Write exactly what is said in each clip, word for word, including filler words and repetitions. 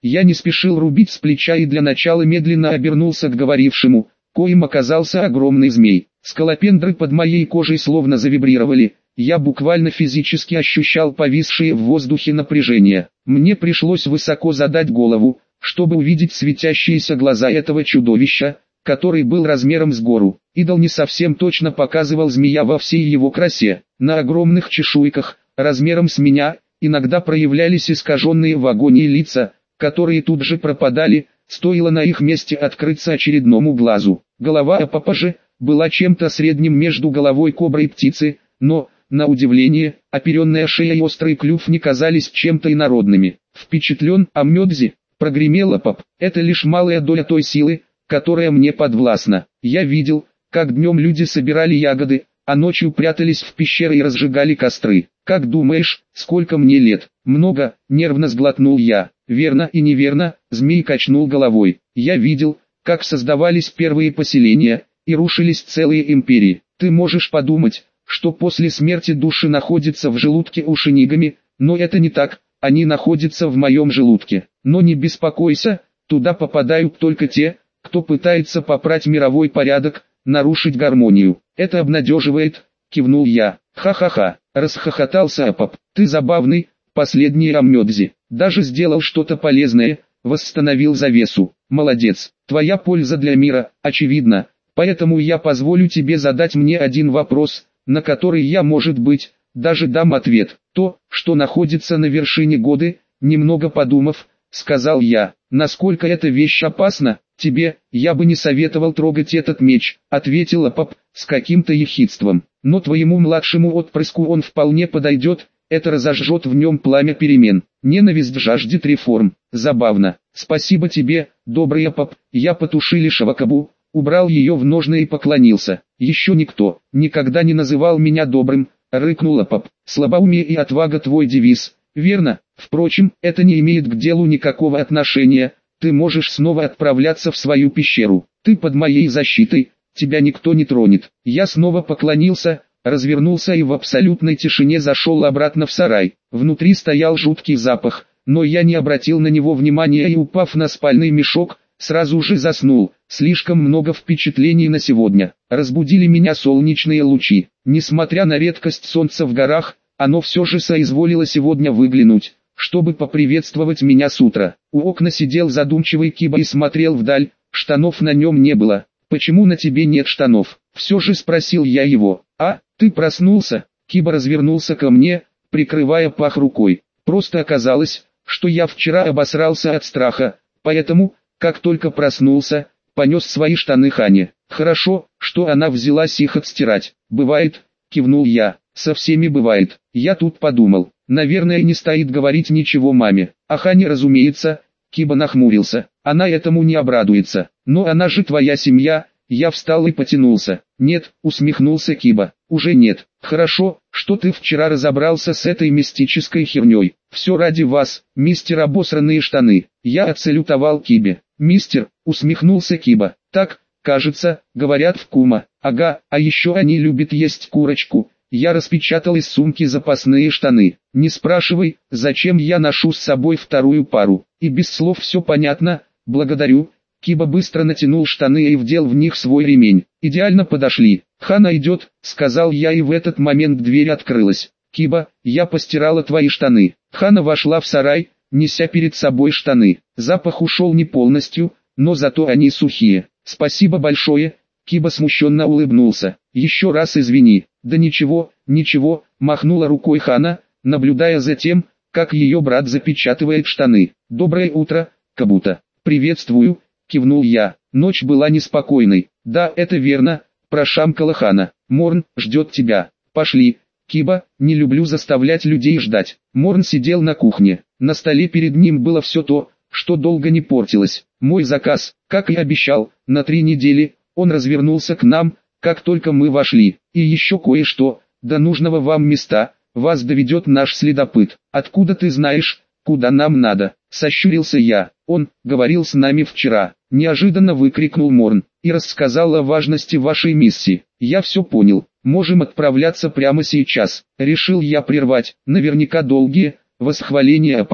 Я не спешил рубить с плеча и для начала медленно обернулся к говорившему, коим оказался огромный змей. Скалопендры под моей кожей словно завибрировали, я буквально физически ощущал повисшее в воздухе напряжение. Мне пришлось высоко задать голову, чтобы увидеть светящиеся глаза этого чудовища, который был размером с гору. Идол не совсем точно показывал змея во всей его красе. На огромных чешуйках, размером с меня, иногда проявлялись искаженные в агонии лица, которые тут же пропадали, стоило на их месте открыться очередному глазу. Голова Апопа же была чем-то средним между головой кобры и птицы, но, на удивление, оперенная шея и острый клюв не казались чем-то инородными. «Впечатлен, Аммёдзи?» — прогремел Апоп. «Это лишь малая доля той силы, которая мне подвластна. Я видел, как днем люди собирали ягоды, а ночью прятались в пещеры и разжигали костры. Как думаешь, сколько мне лет?» «Много», — нервно сглотнул я. «Верно и неверно», — змей качнул головой. «Я видел, как создавались первые поселения, и рушились целые империи. Ты можешь подумать, что после смерти души находятся в желудке у шинигами, но это не так, они находятся в моем желудке. Но не беспокойся, туда попадают только те, кто пытается попрать мировой порядок, нарушить гармонию. Это обнадеживает», — кивнул я. «Ха-ха-ха», — расхохотался Апоп. «Ты забавный, последний Аммёдзи. Даже сделал что-то полезное, восстановил завесу. Молодец, твоя польза для мира, очевидна. Поэтому я позволю тебе задать мне один вопрос, на который я, может быть, даже дам ответ. То, что находится на вершине годы, немного подумав, сказал я. Насколько эта вещь опасна? Тебе, я бы не советовал трогать этот меч, ответил Апоп, с каким-то ехидством. Но твоему младшему отпрыску он вполне подойдет, это разожжет в нем пламя перемен. Ненависть жаждет реформ. Забавно. Спасибо тебе, добрый Апоп. Я потушили Шавакабу, убрал ее в ножны и поклонился. Еще никто никогда не называл меня добрым, рыкнул Апоп. Слабоумие и отвага твой девиз, верно? Впрочем, это не имеет к делу никакого отношения. Ты можешь снова отправляться в свою пещеру. Ты под моей защитой, тебя никто не тронет. Я снова поклонился, развернулся и в абсолютной тишине зашел обратно в сарай. Внутри стоял жуткий запах, но я не обратил на него внимания и, упав на спальный мешок, сразу же заснул. Слишком много впечатлений на сегодня. Разбудили меня солнечные лучи. Несмотря на редкость солнца в горах, оно все же соизволило сегодня выглянуть, чтобы поприветствовать меня с утра. У окна сидел задумчивый Киба и смотрел вдаль, штанов на нем не было. «Почему на тебе нет штанов?» Все же спросил я его. «А, ты проснулся?» Киба развернулся ко мне, прикрывая пах рукой. «Просто оказалось, что я вчера обосрался от страха, поэтому, как только проснулся, понес свои штаны Хане. Хорошо, что она взялась их отстирать. Бывает», — кивнул я. «Со всеми бывает. Я тут подумал, наверное, не стоит говорить ничего маме. А Хане, разумеется». Киба нахмурился. «Она этому не обрадуется. Но она же твоя семья». Я встал и потянулся. «Нет», — усмехнулся Киба, — «уже нет. Хорошо, что ты вчера разобрался с этой мистической херней. Все ради вас, мистер обосранные штаны». Я отсалютовал Кибе. «Мистер», — усмехнулся Киба, — «так, кажется, говорят в Кума. Ага, а еще они любят есть курочку». Я распечатал из сумки запасные штаны. Не спрашивай, зачем я ношу с собой вторую пару. И без слов все понятно, благодарю. Киба быстро натянул штаны и вдел в них свой ремень. «Идеально подошли». «Хана идет», — сказал я, и в этот момент дверь открылась. «Киба, я постирала твои штаны». Хана вошла в сарай, неся перед собой штаны. Запах ушел не полностью, но зато они сухие. «Спасибо большое», — Киба смущенно улыбнулся. «Еще раз извини». «Да ничего, ничего», — махнула рукой Хана, наблюдая за тем, как ее брат запечатывает штаны. «Доброе утро, Кабута». «Приветствую», — кивнул я. Ночь была неспокойной. «Да, это верно», — прошамкала Хана. «Морн ждет тебя. Пошли». «Киба, не люблю заставлять людей ждать». Морн сидел на кухне. На столе перед ним было все то, что долго не портилось. Мой заказ, как и обещал, на три недели. Он развернулся к нам, как только мы вошли. «И еще кое-что, до нужного вам места, вас доведет наш следопыт». «Откуда ты знаешь, куда нам надо?» — сощурился я. «Он говорил с нами вчера», — неожиданно выкрикнул Морн, «и рассказал о важности вашей миссии». «Я все понял, можем отправляться прямо сейчас». Решил я прервать, наверняка долгие, восхваления Апопа.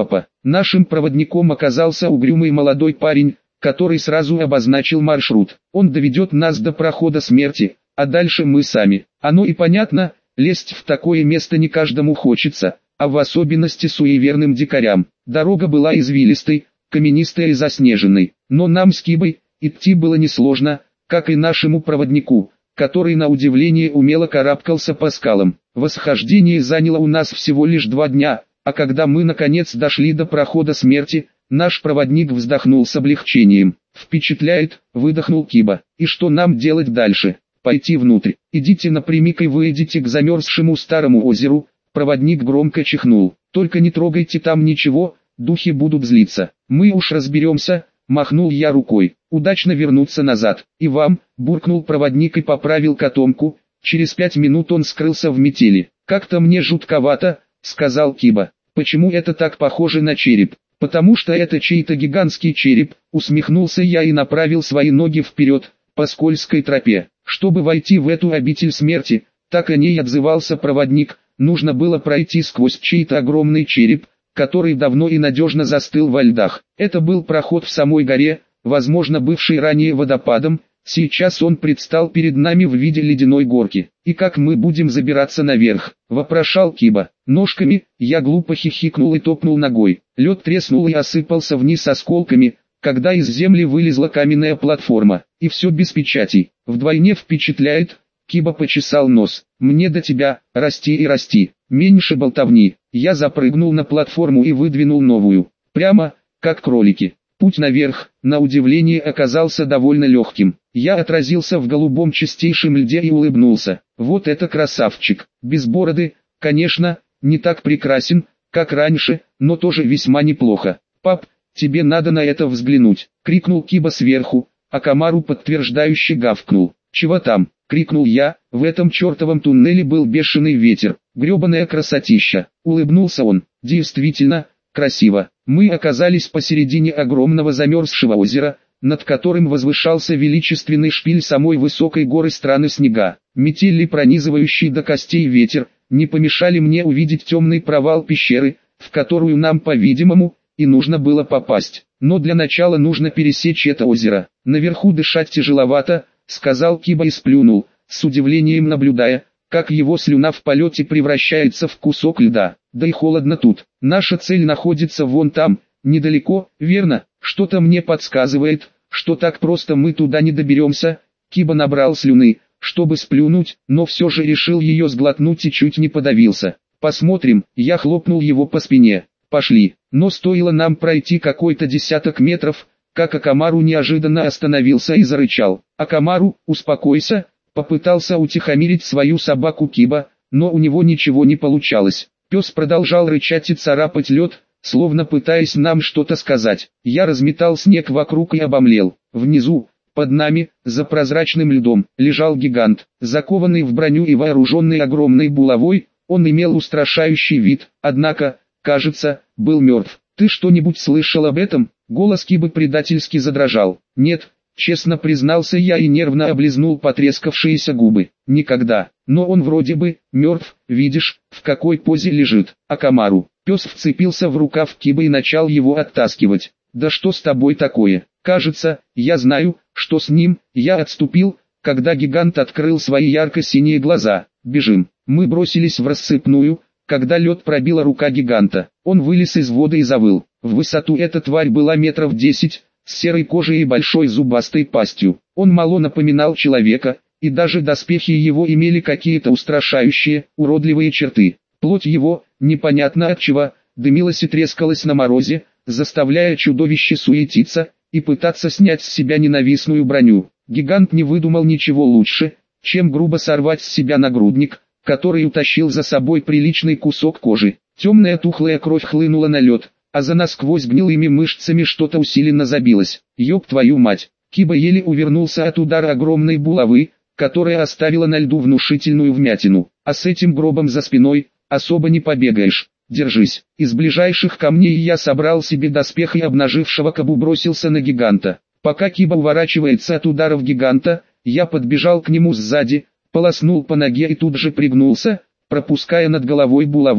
Нашим проводником оказался угрюмый молодой парень, который сразу обозначил маршрут. Он доведет нас до прохода смерти, а дальше мы сами. Оно и понятно, лезть в такое место не каждому хочется, а в особенности суеверным дикарям. Дорога была извилистой, каменистой и заснеженной, но нам с Кибой идти было несложно, как и нашему проводнику, который на удивление умело карабкался по скалам. Восхождение заняло у нас всего лишь два дня, а когда мы наконец дошли до прохода смерти, наш проводник вздохнул с облегчением. «Впечатляет», — выдохнул Киба. «И что нам делать дальше?» «Пойти внутрь. Идите напрямик и выйдете к замерзшему старому озеру». Проводник громко чихнул. «Только не трогайте там ничего, духи будут злиться. Мы уж разберемся», — махнул я рукой. «Удачно вернуться назад». «И вам», — буркнул проводник и поправил котомку. Через пять минут он скрылся в метели. «Как-то мне жутковато», — сказал Киба. «Почему это так похоже на череп?» «Потому что это чей-то гигантский череп», — усмехнулся я и направил свои ноги вперед, по скользкой тропе. Чтобы войти в эту обитель смерти, так о ней отзывался проводник, нужно было пройти сквозь чей-то огромный череп, который давно и надежно застыл во льдах. Это был проход в самой горе, возможно бывший ранее водопадом, сейчас он предстал перед нами в виде ледяной горки. «И как мы будем забираться наверх?» – вопрошал Киба. «Ножками», я глупо хихикнул и топнул ногой. Лед треснул и осыпался вниз осколками, когда из земли вылезла каменная платформа. И все без печатей. Вдвойне впечатляет. Киба почесал нос. «Мне до тебя, расти и расти. Меньше болтовни». Я запрыгнул на платформу и выдвинул новую. Прямо, как кролики. Путь наверх, на удивление, оказался довольно легким. Я отразился в голубом чистейшем льде и улыбнулся. Вот это красавчик. Без бороды, конечно, не так прекрасен, как раньше, но тоже весьма неплохо. «Пап, тебе надо на это взглянуть», — крикнул Киба сверху, а Камару подтверждающе гавкнул. «Чего там?» — крикнул я. В этом чертовом туннеле был бешеный ветер. «Гребаная красотища!» — улыбнулся он. «Действительно, красиво». Мы оказались посередине огромного замерзшего озера, над которым возвышался величественный шпиль самой высокой горы страны снега. Метель и пронизывающий до костей ветер не помешали мне увидеть темный провал пещеры, в которую нам, по-видимому, и нужно было попасть. Но для начала нужно пересечь это озеро. «Наверху дышать тяжеловато», — сказал Киба и сплюнул, с удивлением наблюдая, как его слюна в полете превращается в кусок льда. «Да и холодно тут. Наша цель находится вон там, недалеко, верно? Что-то мне подсказывает, что так просто мы туда не доберемся». Киба набрал слюны, чтобы сплюнуть, но все же решил ее сглотнуть и чуть не подавился. «Посмотрим», я хлопнул его по спине. «Пошли». Но стоило нам пройти какой-то десяток метров, как Акамару неожиданно остановился и зарычал. «Акамару, успокойся», попытался утихомирить свою собаку Киба, но у него ничего не получалось. Пес продолжал рычать и царапать лед, словно пытаясь нам что-то сказать. Я разметал снег вокруг и обомлел. Внизу, под нами, за прозрачным льдом, лежал гигант, закованный в броню и вооруженный огромной булавой. Он имел устрашающий вид, однако, кажется, был мертв. «Ты что-нибудь слышал об этом?» Голос Кибы предательски задрожал. «Нет», честно признался я и нервно облизнул потрескавшиеся губы. «Никогда. Но он вроде бы мертв, видишь, в какой позе лежит». Акамару. Пес вцепился в рукав Кибы и начал его оттаскивать. «Да что с тобой такое? Кажется, я знаю, что с ним». Я отступил, когда гигант открыл свои ярко-синие глаза. «Бежим». Мы бросились в рассыпную, когда лед пробила рука гиганта. Он вылез из воды и завыл. В высоту эта тварь была метров десять, с серой кожей и большой зубастой пастью. Он мало напоминал человека, и даже доспехи его имели какие-то устрашающие, уродливые черты. Плоть его, непонятно от чего, дымилась и трескалась на морозе, заставляя чудовище суетиться и пытаться снять с себя ненавистную броню. Гигант не выдумал ничего лучше, чем грубо сорвать с себя нагрудник, который утащил за собой приличный кусок кожи. Темная тухлая кровь хлынула на лед, а за насквозь гнилыми мышцами что-то усиленно забилось. «Ёб твою мать!» Киба еле увернулся от удара огромной булавы, которая оставила на льду внушительную вмятину. «А с этим гробом за спиной, особо не побегаешь. Держись». Из ближайших камней я собрал себе доспех и, обнажившего кобу, бросился на гиганта. Пока Киба уворачивается от ударов гиганта, я подбежал к нему сзади, полоснул по ноге и тут же пригнулся, пропуская над головой булаву.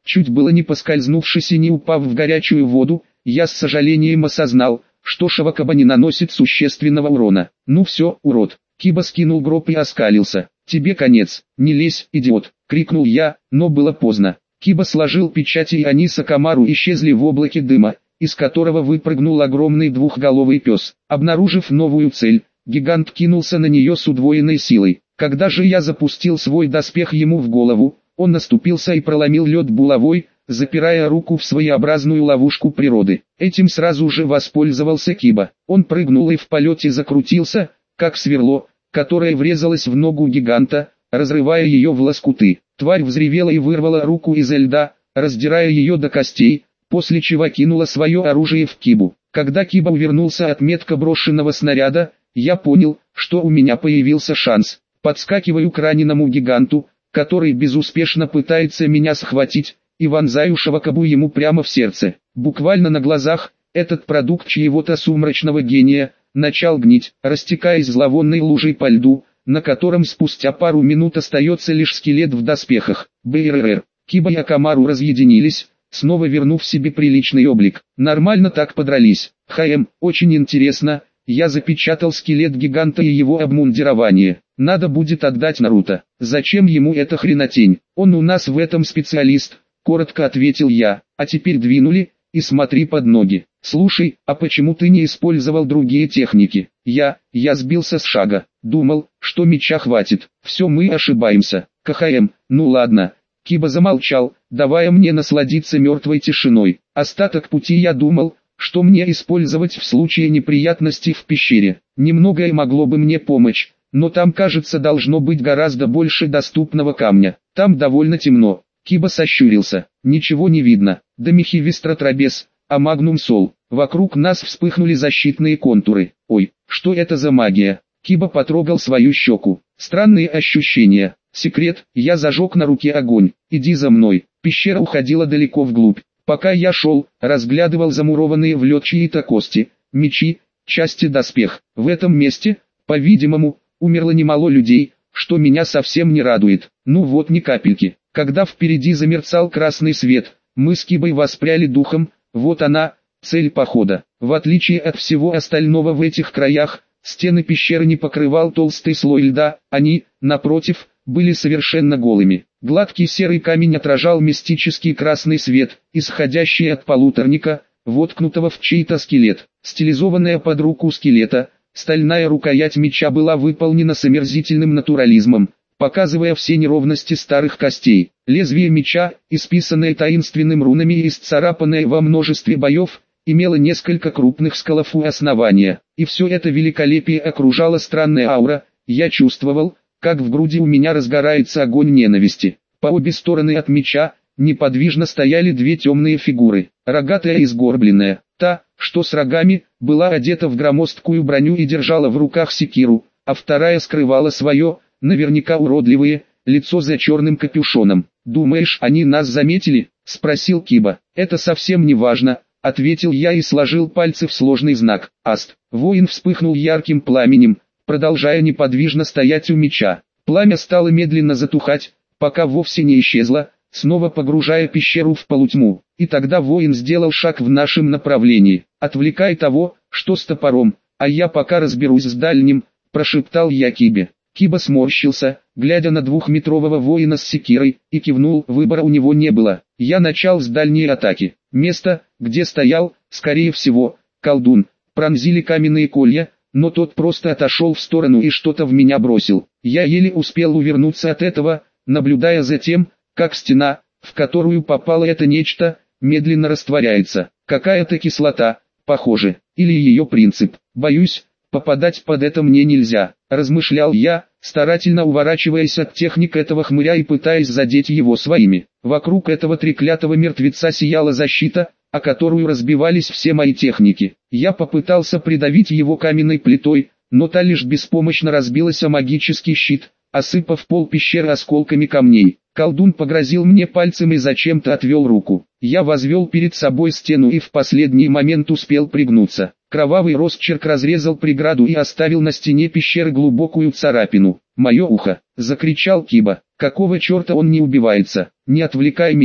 Чуть было не поскользнувшись и не упав в горячую воду, я с сожалением осознал, что Шавакаба не наносит существенного урона. «Ну все, урод!» Киба скинул гроб и оскалился. «Тебе конец, не лезь, идиот!» — крикнул я, но было поздно. Киба сложил печати, и они с Акамару исчезли в облаке дыма, из которого выпрыгнул огромный двухголовый пес. Обнаружив новую цель, гигант кинулся на нее с удвоенной силой. Когда же я запустил свой доспех ему в голову, он наступился и проломил лед булавой, запирая руку в своеобразную ловушку природы. Этим сразу же воспользовался Киба. Он прыгнул и в полете закрутился, как сверло, которое врезалось в ногу гиганта, разрывая ее в лоскуты. Тварь взревела и вырвала руку изо льда, раздирая ее до костей, после чего кинула свое оружие в Кибу. Когда Киба увернулся от метко брошенного снаряда, я понял, что у меня появился шанс. Подскакиваю к раненому гиганту, который безуспешно пытается меня схватить, и вонзаю Шавакабу ему прямо в сердце. Буквально на глазах, этот продукт чьего-то сумрачного гения начал гнить, растекаясь зловонной лужей по льду, на котором спустя пару минут остается лишь скелет в доспехах. БРР. Киба и Акамару разъединились, снова вернув себе приличный облик. Нормально так подрались. ХМ, очень интересно. Я запечатал скелет гиганта и его обмундирование. Надо будет отдать Наруто. Зачем ему эта хренотень? Он у нас в этом специалист, коротко ответил я. А теперь двинули, и смотри под ноги. Слушай, а почему ты не использовал другие техники? Я, я сбился с шага. Думал, что меча хватит. Все, мы ошибаемся. КХМ, ну ладно. Киба замолчал, давая мне насладиться мертвой тишиной. Остаток пути я думал, что мне использовать в случае неприятностей в пещере. Немногое могло бы мне помочь, но там, кажется, должно быть гораздо больше доступного камня. Там довольно темно. Киба сощурился. Ничего не видно. Да Мехивистротрабес, а Магнум Сол. Вокруг нас вспыхнули защитные контуры. Ой, что это за магия? Киба потрогал свою щеку. Странные ощущения. Секрет, я зажег на руке огонь. Иди за мной. Пещера уходила далеко вглубь. Пока я шел, разглядывал замурованные в лед чьи-то кости, мечи, части доспех. В этом месте, по-видимому, умерло немало людей, что меня совсем не радует. Ну вот ни капельки. Когда впереди замерцал красный свет, мы с Кибой воспряли духом. Вот она, цель похода. В отличие от всего остального в этих краях, стены пещеры не покрывал толстый слой льда, они, напротив, были совершенно голыми. Гладкий серый камень отражал мистический красный свет, исходящий от полуторника, воткнутого в чей-то скелет. Стилизованная под руку скелета, стальная рукоять меча была выполнена с омерзительным натурализмом, показывая все неровности старых костей. Лезвие меча, исписанное таинственными рунами и исцарапанное во множестве боев, имело несколько крупных сколов у основания. И все это великолепие окружала странная аура. Я чувствовал, как в груди у меня разгорается огонь ненависти. По обе стороны от меча, неподвижно стояли две темные фигуры. Рогатая и сгорбленная, та, что с рогами, была одета в громоздкую броню и держала в руках секиру, а вторая скрывала свое, наверняка уродливое, лицо за черным капюшоном. «Думаешь, они нас заметили?» — спросил Киба. «Это совсем не важно», — ответил я и сложил пальцы в сложный знак. Аст. Воин вспыхнул ярким пламенем, продолжая неподвижно стоять у меча. Пламя стало медленно затухать, пока вовсе не исчезло, снова погружая пещеру в полутьму. И тогда воин сделал шаг в нашем направлении. «Отвлекай того, что с топором, а я пока разберусь с дальним», — прошептал я Кибе. Киба сморщился, глядя на двухметрового воина с секирой, и кивнул. Выбора у него не было. Я начал с дальней атаки. Место, где стоял, скорее всего, колдун, пронзили каменные колья, но тот просто отошел в сторону и что-то в меня бросил. Я еле успел увернуться от этого, наблюдая за тем, как стена, в которую попало это нечто, медленно растворяется. Какая-то кислота, похоже, или ее принцип. Боюсь, попадать под это мне нельзя, размышлял я, старательно уворачиваясь от техник этого хмыря и пытаясь задеть его своими. Вокруг этого треклятого мертвеца сияла защита, о которую разбивались все мои техники. Я попытался придавить его каменной плитой, но та лишь беспомощно разбилась о магический щит, осыпав пол пещеры осколками камней. Колдун погрозил мне пальцем и зачем-то отвел руку. Я возвел перед собой стену и в последний момент успел пригнуться. Кровавый росчерк разрезал преграду и оставил на стене пещеры глубокую царапину. «Мое ухо!» — закричал Киба. «Какого черта он не убивается? Не отвлекай меня!»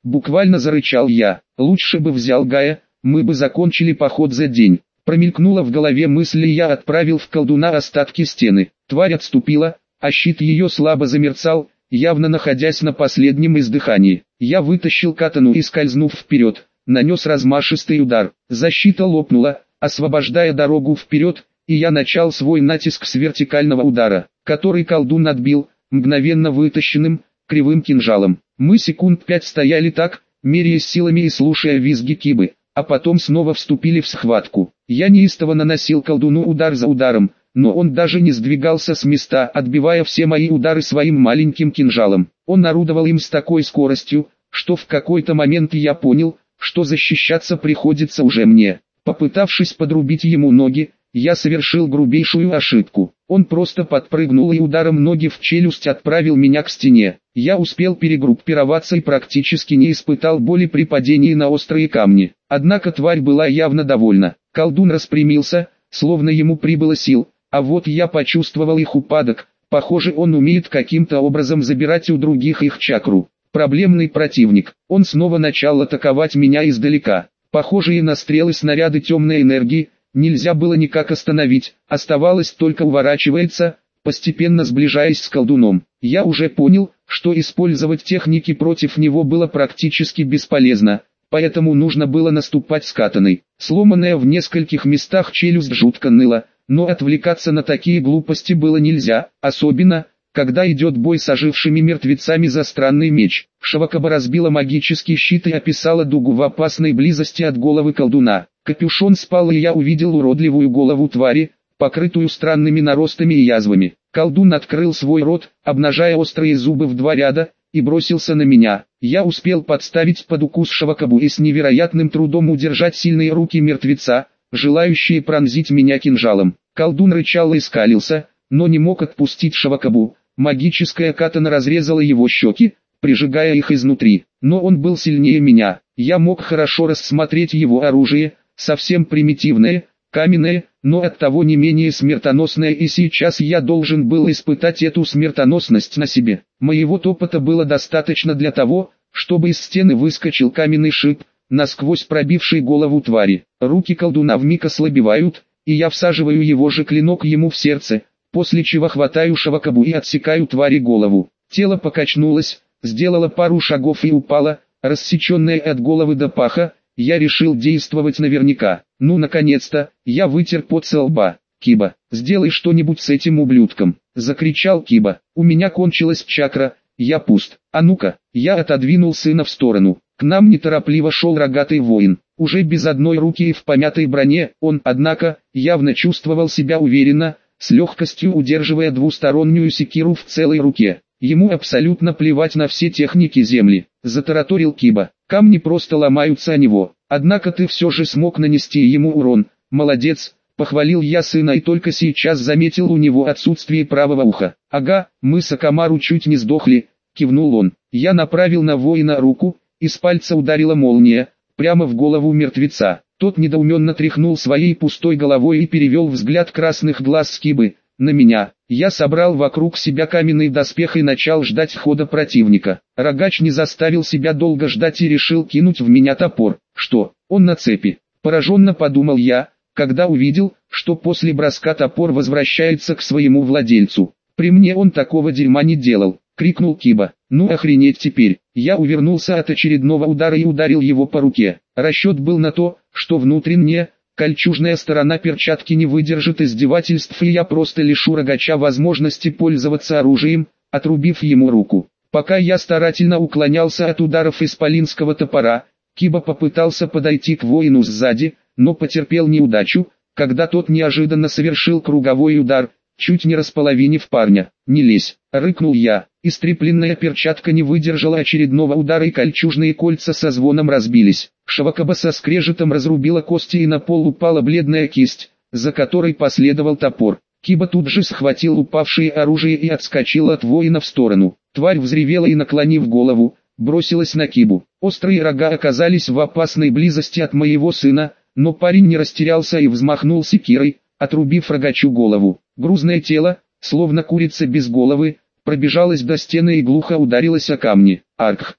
буквально зарычал я. Лучше бы взял Гая, мы бы закончили поход за день. Промелькнула в голове мысль, и я отправил в колдуна остатки стены. Тварь отступила, а щит ее слабо замерцал, явно находясь на последнем издыхании. Я вытащил катану и, скользнув вперед, нанес размашистый удар. Защита лопнула, освобождая дорогу вперед, и я начал свой натиск с вертикального удара, который колдун отбил, мгновенно вытащенным, кривым кинжалом. Мы секунд пять стояли так, меряясь силами и слушая визги Кибы, а потом снова вступили в схватку. Я неистово наносил колдуну удар за ударом, но он даже не сдвигался с места, отбивая все мои удары своим маленьким кинжалом. Он орудовал им с такой скоростью, что в какой-то момент я понял, что защищаться приходится уже мне. Попытавшись подрубить ему ноги, я совершил грубейшую ошибку. Он просто подпрыгнул и ударом ноги в челюсть отправил меня к стене. Я успел перегруппироваться и практически не испытал боли при падении на острые камни. Однако тварь была явно довольна. Колдун распрямился, словно ему прибыло сил, а вот я почувствовал их упадок. Похоже, он умеет каким-то образом забирать у других их чакру. Проблемный противник. Он снова начал атаковать меня издалека. Похожие на стрелы снаряды темной энергии нельзя было никак остановить, оставалось только уворачиваться, постепенно сближаясь с колдуном. Я уже понял, что использовать техники против него было практически бесполезно, поэтому нужно было наступать с катаной. Сломанная в нескольких местах челюсть жутко ныла, но отвлекаться на такие глупости было нельзя, особенно, когда идет бой с ожившими мертвецами за странный меч. Шавакаба разбила магический щит и описала дугу в опасной близости от головы колдуна. Капюшон спал, и я увидел уродливую голову твари, покрытую странными наростами и язвами. Колдун открыл свой рот, обнажая острые зубы в два ряда, и бросился на меня. Я успел подставить под укус Шавакабу и с невероятным трудом удержать сильные руки мертвеца, желающие пронзить меня кинжалом. Колдун рычал и скалился, но не мог отпустить Шавакабу. Магическая катана разрезала его щеки, прижигая их изнутри. Но он был сильнее меня. Я мог хорошо рассмотреть его оружие, совсем примитивное, каменное, но оттого не менее смертоносное, и сейчас я должен был испытать эту смертоносность на себе. Моего опыта было достаточно для того, чтобы из стены выскочил каменный шип, насквозь пробивший голову твари. Руки колдуна вмиг ослабевают, и я всаживаю его же клинок ему в сердце, после чего хватаю Шавакабу и отсекаю твари голову. Тело покачнулось, сделало пару шагов и упало, рассеченное от головы до паха. Я решил действовать наверняка. Ну, наконец-то, я вытер пот со лба. «Киба, сделай что-нибудь с этим ублюдком!» — закричал Киба. «У меня кончилась чакра, я пуст. А ну-ка!» Я отодвинул сына в сторону. К нам неторопливо шел рогатый воин. Уже без одной руки и в помятой броне, он, однако, явно чувствовал себя уверенно, с легкостью удерживая двустороннюю секиру в целой руке. Ему абсолютно плевать на все техники земли, затараторил Киба. Камни просто ломаются о него. Однако ты все же смог нанести ему урон. Молодец, похвалил я сына и только сейчас заметил у него отсутствие правого уха. Ага, мы с Акамару чуть не сдохли, кивнул он. Я направил на воина руку, из пальца ударила молния, прямо в голову мертвеца. Тот недоуменно тряхнул своей пустой головой и перевел взгляд красных глаз Кибы на меня. Я собрал вокруг себя каменный доспех и начал ждать хода противника. Рогач не заставил себя долго ждать и решил кинуть в меня топор. Что, он на цепи? Пораженно подумал я, когда увидел, что после броска топор возвращается к своему владельцу. При мне он такого дерьма не делал, крикнул Киба. Ну охренеть теперь. Я увернулся от очередного удара и ударил его по руке. Расчет был на то, что внутренняя, кольчужная сторона перчатки не выдержит издевательств, и я просто лишу рогача возможности пользоваться оружием, отрубив ему руку. Пока я старательно уклонялся от ударов исполинского топора, Киба попытался подойти к воину сзади, но потерпел неудачу, когда тот неожиданно совершил круговой удар, чуть не располовинив парня. «Не лезь!» — рыкнул я. Истрепленная перчатка не выдержала очередного удара, и кольчужные кольца со звоном разбились. Шавакаба со скрежетом разрубила кости, и на пол упала бледная кисть, за которой последовал топор. Киба тут же схватил упавшее оружие и отскочил от воина в сторону. Тварь взревела и, наклонив голову, бросилась на Кибу. Острые рога оказались в опасной близости от моего сына, но парень не растерялся и взмахнул секирой, отрубив рогачу голову. Грузное тело, словно курица без головы, пробежалась до стены и глухо ударилась о камни. Арх!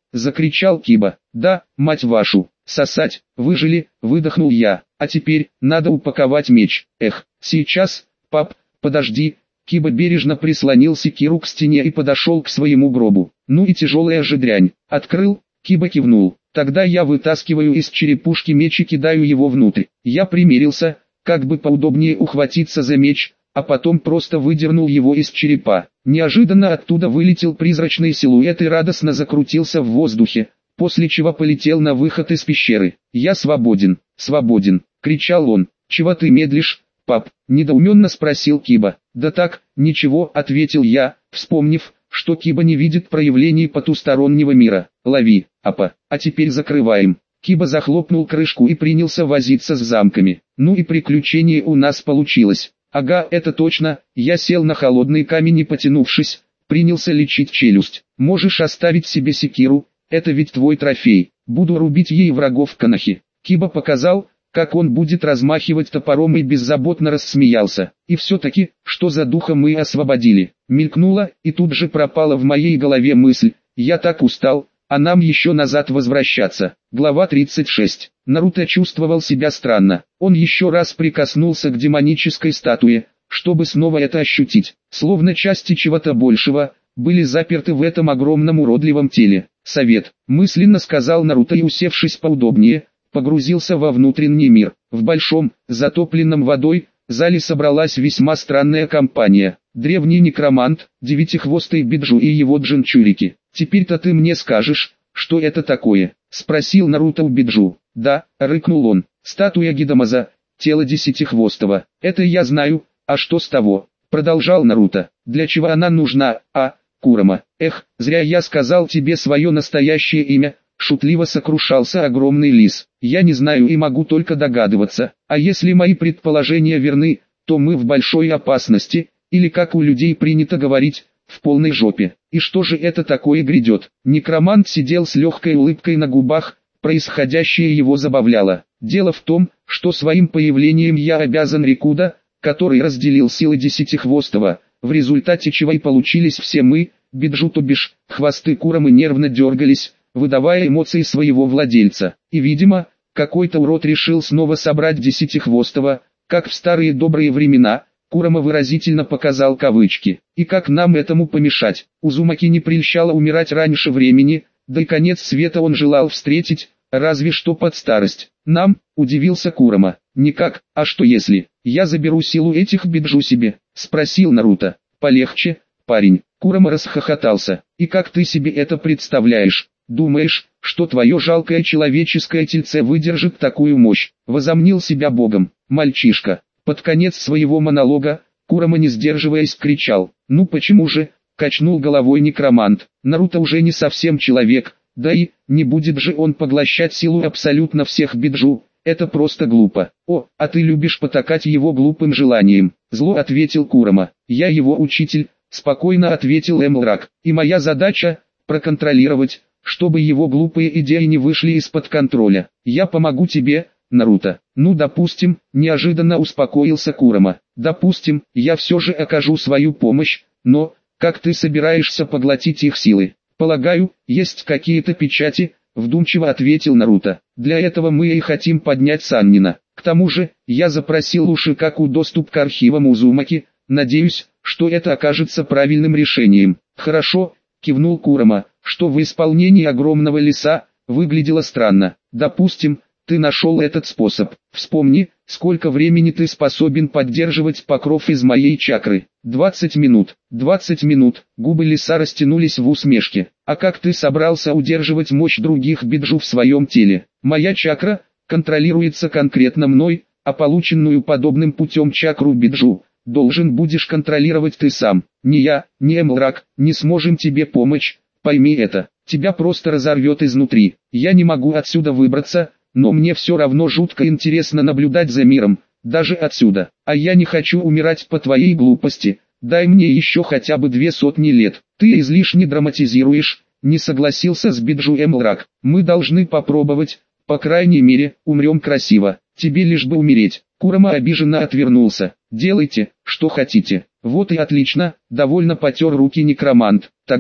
закричал Киба. Да, мать вашу, сосать, выжили, выдохнул я. А теперь, надо упаковать меч. Эх, сейчас, пап, подожди. Киба бережно прислонил секиру к стене и подошел к своему гробу. Ну и тяжелая же дрянь. Открыл, Киба кивнул. Тогда я вытаскиваю из черепушки меч и кидаю его внутрь. Я примерился, как бы поудобнее ухватиться за меч, а потом просто выдернул его из черепа. Неожиданно оттуда вылетел призрачный силуэт и радостно закрутился в воздухе, после чего полетел на выход из пещеры. «Я свободен, свободен!» — кричал он. «Чего ты медлишь, пап?» — недоуменно спросил Киба. «Да так, ничего», — ответил я, вспомнив, что Киба не видит проявлений потустороннего мира. «Лови, апа, а теперь закрываем». Киба захлопнул крышку и принялся возиться с замками. Ну и приключение у нас получилось. Ага, это точно. Я сел на холодный камень и, потянувшись, принялся лечить челюсть. Можешь оставить себе секиру, это ведь твой трофей. Буду рубить ей врагов в Канахе. Киба показал, как он будет размахивать топором, и беззаботно рассмеялся. И все-таки, что за духа мы освободили? Мелькнула, и тут же пропала в моей голове мысль. Я так устал, а нам еще назад возвращаться. Глава тридцать шесть. Наруто чувствовал себя странно. Он еще раз прикоснулся к демонической статуе, чтобы снова это ощутить. Словно части чего-то большего были заперты в этом огромном уродливом теле. «Совет», мысленно сказал Наруто и, усевшись поудобнее, погрузился во внутренний мир. В большом, затопленном водой, зале собралась весьма странная компания. Древний некромант, девятихвостый Биджу и его джинчурики. «Теперь-то ты мне скажешь, что это такое?» — спросил Наруто у Биджу. «Да», — рыкнул он, — «статуя Гидамаза, тело десятихвостого. Это я знаю, а что с того?» — продолжал Наруто. «Для чего она нужна, а, Курама? Эх, зря я сказал тебе свое настоящее имя», — шутливо сокрушался огромный лис. «Я не знаю и могу только догадываться, а если мои предположения верны, то мы в большой опасности, или, как у людей принято говорить, в полной жопе. И что же это такое грядет?» Некромант сидел с легкой улыбкой на губах, происходящее его забавляло. «Дело в том, что своим появлением я обязан Рикуда, который разделил силы десятихвостого, в результате чего и получились все мы, Биджу то бишь, хвосты Курамы нервно дергались, выдавая эмоции своего владельца. И видимо, какой-то урод решил снова собрать десятихвостого, как в старые добрые времена». Курама выразительно показал кавычки. «И как нам этому помешать?» Узумаки не прельщало умирать раньше времени, да и конец света он желал встретить, разве что под старость. «Нам?» – удивился Курама. «Никак, а что если я заберу силу этих Биджу себе?» – спросил Наруто. «Полегче, парень». Курама расхохотался. «И как ты себе это представляешь? Думаешь, что твое жалкое человеческое тельце выдержит такую мощь?» Возомнил себя богом, мальчишка. Под конец своего монолога, Курама, не сдерживаясь, кричал. «Ну почему же?» – качнул головой некромант. «Наруто уже не совсем человек, да и, не будет же он поглощать силу абсолютно всех Биджу, это просто глупо». «О, а ты любишь потакать его глупым желанием», – зло ответил Курама. «Я его учитель», – спокойно ответил Эмлрак, – «и моя задача – проконтролировать, чтобы его глупые идеи не вышли из-под контроля. Я помогу тебе, Наруто». «Ну допустим», – неожиданно успокоился Курама. «Допустим, я все же окажу свою помощь, но, как ты собираешься поглотить их силы?» «Полагаю, есть какие-то печати», – вдумчиво ответил Наруто. «Для этого мы и хотим поднять Саннина. К тому же, я запросил у Шикаку доступ к архивам Узумаки, надеюсь, что это окажется правильным решением». «Хорошо», – кивнул Курама, что в исполнении огромного лиса выглядело странно. «Допустим, ты нашел этот способ. Вспомни, сколько времени ты способен поддерживать покров из моей чакры». «Двадцать минут». «Двадцать минут». Губы лиса растянулись в усмешке. «А как ты собрался удерживать мощь других Биджу в своем теле?» «Моя чакра контролируется конкретно мной, а полученную подобным путем чакру Биджу должен будешь контролировать ты сам. Ни я, ни Эмлрак не сможем тебе помочь, пойми это. Тебя просто разорвет изнутри. Я не могу отсюда выбраться, но мне все равно жутко интересно наблюдать за миром, даже отсюда. А я не хочу умирать по твоей глупости. Дай мне еще хотя бы две сотни лет». «Ты излишне драматизируешь», — не согласился с Биджу Эмлрак. «Мы должны попробовать, по крайней мере, умрем красиво. Тебе лишь бы умереть». Курама обиженно отвернулся. «Делайте, что хотите». «Вот и отлично», — довольно потер руки некромант. «Тогда,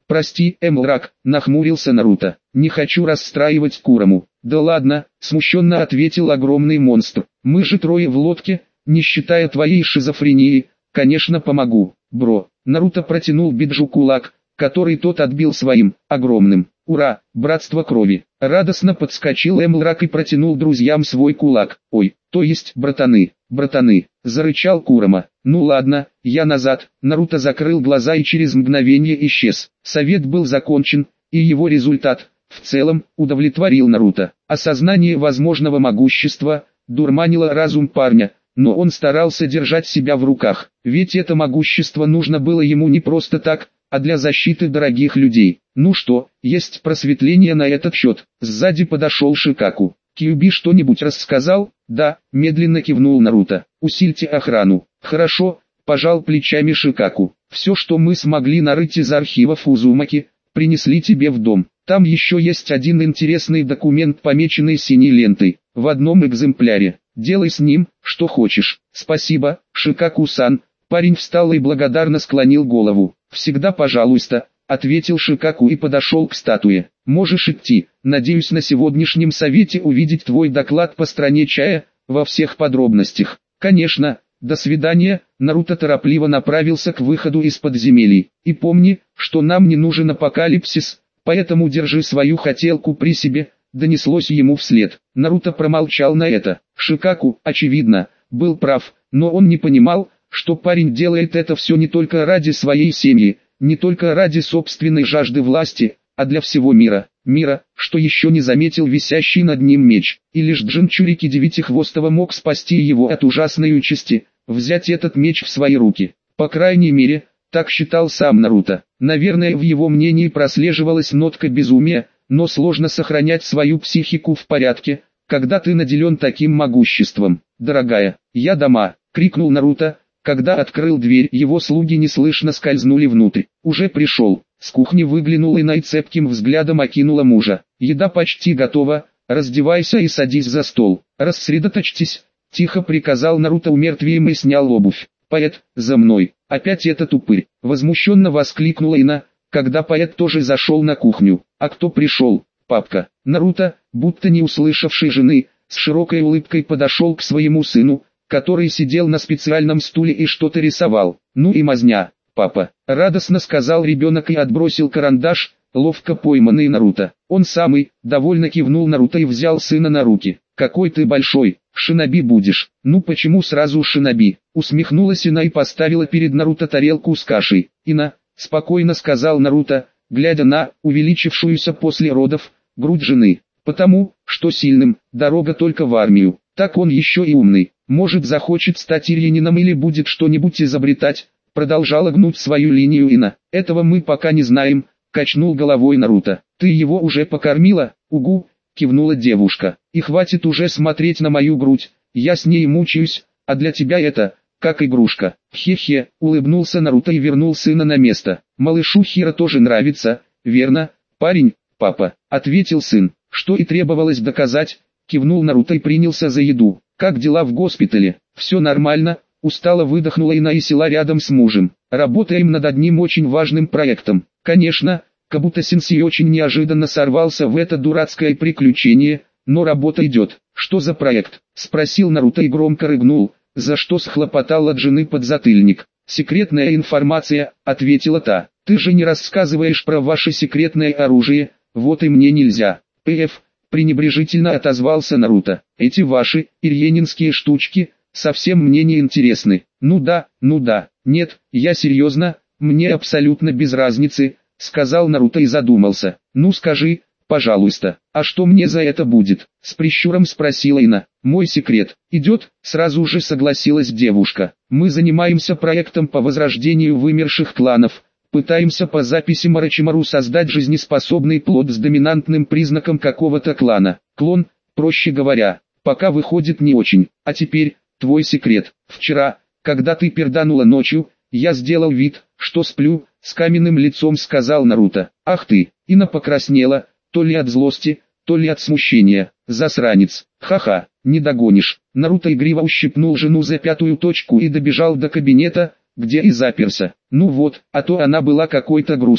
Прости, Эмлрак, нахмурился Наруто. Не хочу расстраивать Курому. Да ладно, смущенно ответил огромный монстр. Мы же трое в лодке, не считая твоей шизофрении. Конечно, помогу, бро. Наруто протянул Биджу кулак, который тот отбил своим, огромным. Ура, братство крови. Радостно подскочил Эмлрак и протянул друзьям свой кулак. Ой, то есть братаны, братаны, зарычал Курома. Ну ладно, я назад. Наруто закрыл глаза и через мгновение исчез. Совет был закончен, и его результат, в целом, удовлетворил Наруто. Осознание возможного могущества дурманило разум парня, но он старался держать себя в руках, ведь это могущество нужно было ему не просто так, а для защиты дорогих людей. Ну что, есть просветление на этот счет? Сзади подошел Шикаку. Кьюби что-нибудь рассказал? Да, медленно кивнул Наруто. Усильте охрану. Хорошо, пожал плечами Шикаку. Все, что мы смогли нарыть из архивов Узумаки, принесли тебе в дом. Там еще есть один интересный документ, помеченный синей лентой, в одном экземпляре. Делай с ним, что хочешь. Спасибо, Шикаку-сан. Парень встал и благодарно склонил голову. Всегда пожалуйста, ответил Шикаку и подошел к статуе. Можешь идти. Надеюсь на сегодняшнем совете увидеть твой доклад по стране чая, во всех подробностях. Конечно, до свидания. Наруто торопливо направился к выходу из подземелий. И помни, что нам не нужен апокалипсис, поэтому держи свою хотелку при себе, донеслось ему вслед. Наруто промолчал на это. Шикаку, очевидно, был прав, но он не понимал, что парень делает это все не только ради своей семьи, не только ради собственной жажды власти, а для всего мира. Мира, что еще не заметил висящий над ним меч, и лишь Джинчурики Девятихвостого мог спасти его от ужасной участи, взять этот меч в свои руки. По крайней мере, так считал сам Наруто. Наверное, в его мнении прослеживалась нотка безумия, но сложно сохранять свою психику в порядке, когда ты наделен таким могуществом. «Дорогая, я дома!» — крикнул Наруто. Когда открыл дверь, его слуги неслышно скользнули внутрь. Уже пришел. С кухни выглянула и цепким взглядом окинула мужа. Еда почти готова, раздевайся и садись за стол. Рассредоточьтесь, тихо приказал Наруто умертвием и снял обувь. Поэт, за мной. Опять этот упырь. Возмущенно воскликнула Ина, когда поэт тоже зашел на кухню. А кто пришел? Папка. Наруто, будто не услышавший жены, с широкой улыбкой подошел к своему сыну, который сидел на специальном стуле и что-то рисовал. «Ну и мазня, папа», — радостно сказал ребенок и отбросил карандаш, ловко пойманный Наруто. Он самый, довольно кивнул Наруто и взял сына на руки. «Какой ты большой, шиноби будешь». «Ну почему сразу шиноби?» — усмехнулась Ина и поставила перед Наруто тарелку с кашей. «Ина», — спокойно сказал Наруто, глядя на увеличившуюся после родов грудь жены. «Потому, что сильным, дорога только в армию. Так он еще и умный. Может, захочет стать ирьянином или будет что-нибудь изобретать», — продолжала гнуть свою линию Ина. «Этого мы пока не знаем», — качнул головой Наруто. «Ты его уже покормила?» «Угу», — кивнула девушка. «И хватит уже смотреть на мою грудь, я с ней мучаюсь, а для тебя это, как игрушка». «Хе-хе», — улыбнулся Наруто и вернул сына на место. «Малышу Хиро тоже нравится, верно, парень?» «Папа», — ответил сын. «Что и требовалось доказать», — кивнул Наруто и принялся за еду. «Как дела в госпитале?» «Все нормально», — устало выдохнула Ина и села рядом с мужем. «Работаем над одним очень важным проектом». «Конечно», Кабуто-сенсей очень неожиданно сорвался в это дурацкое приключение, но работа идет. «Что за проект?» — спросил Наруто и громко рыгнул, за что схлопотал от жены подзатыльник. «Секретная информация», — ответила та. «Ты же не рассказываешь про ваше секретное оружие, вот и мне нельзя». «Пф», — пренебрежительно отозвался Наруто. «Эти ваши, ирьенинские штучки, совсем мне не интересны». «Ну да, ну да, нет, я серьезно, мне абсолютно без разницы», — сказал Наруто и задумался. «Ну скажи, пожалуйста, а что мне за это будет?» — с прищуром спросила Ина. «Мой секрет. Идет?» — сразу же согласилась девушка. «Мы занимаемся проектом по возрождению вымерших кланов. Пытаемся по записям Орочимару создать жизнеспособный плод с доминантным признаком какого-то клана. Клон, проще говоря, пока выходит не очень. А теперь, твой секрет. Вчера, когда ты перданула ночью, я сделал вид, что сплю», — с каменным лицом сказал Наруто. «Ах ты!» Ина покраснела, то ли от злости, то ли от смущения. «Засранец! Ха-ха, не догонишь!» Наруто игриво ущипнул жену за пятую точку и добежал до кабинета, где и заперся. «Ну вот, а то она была какой-то грустной».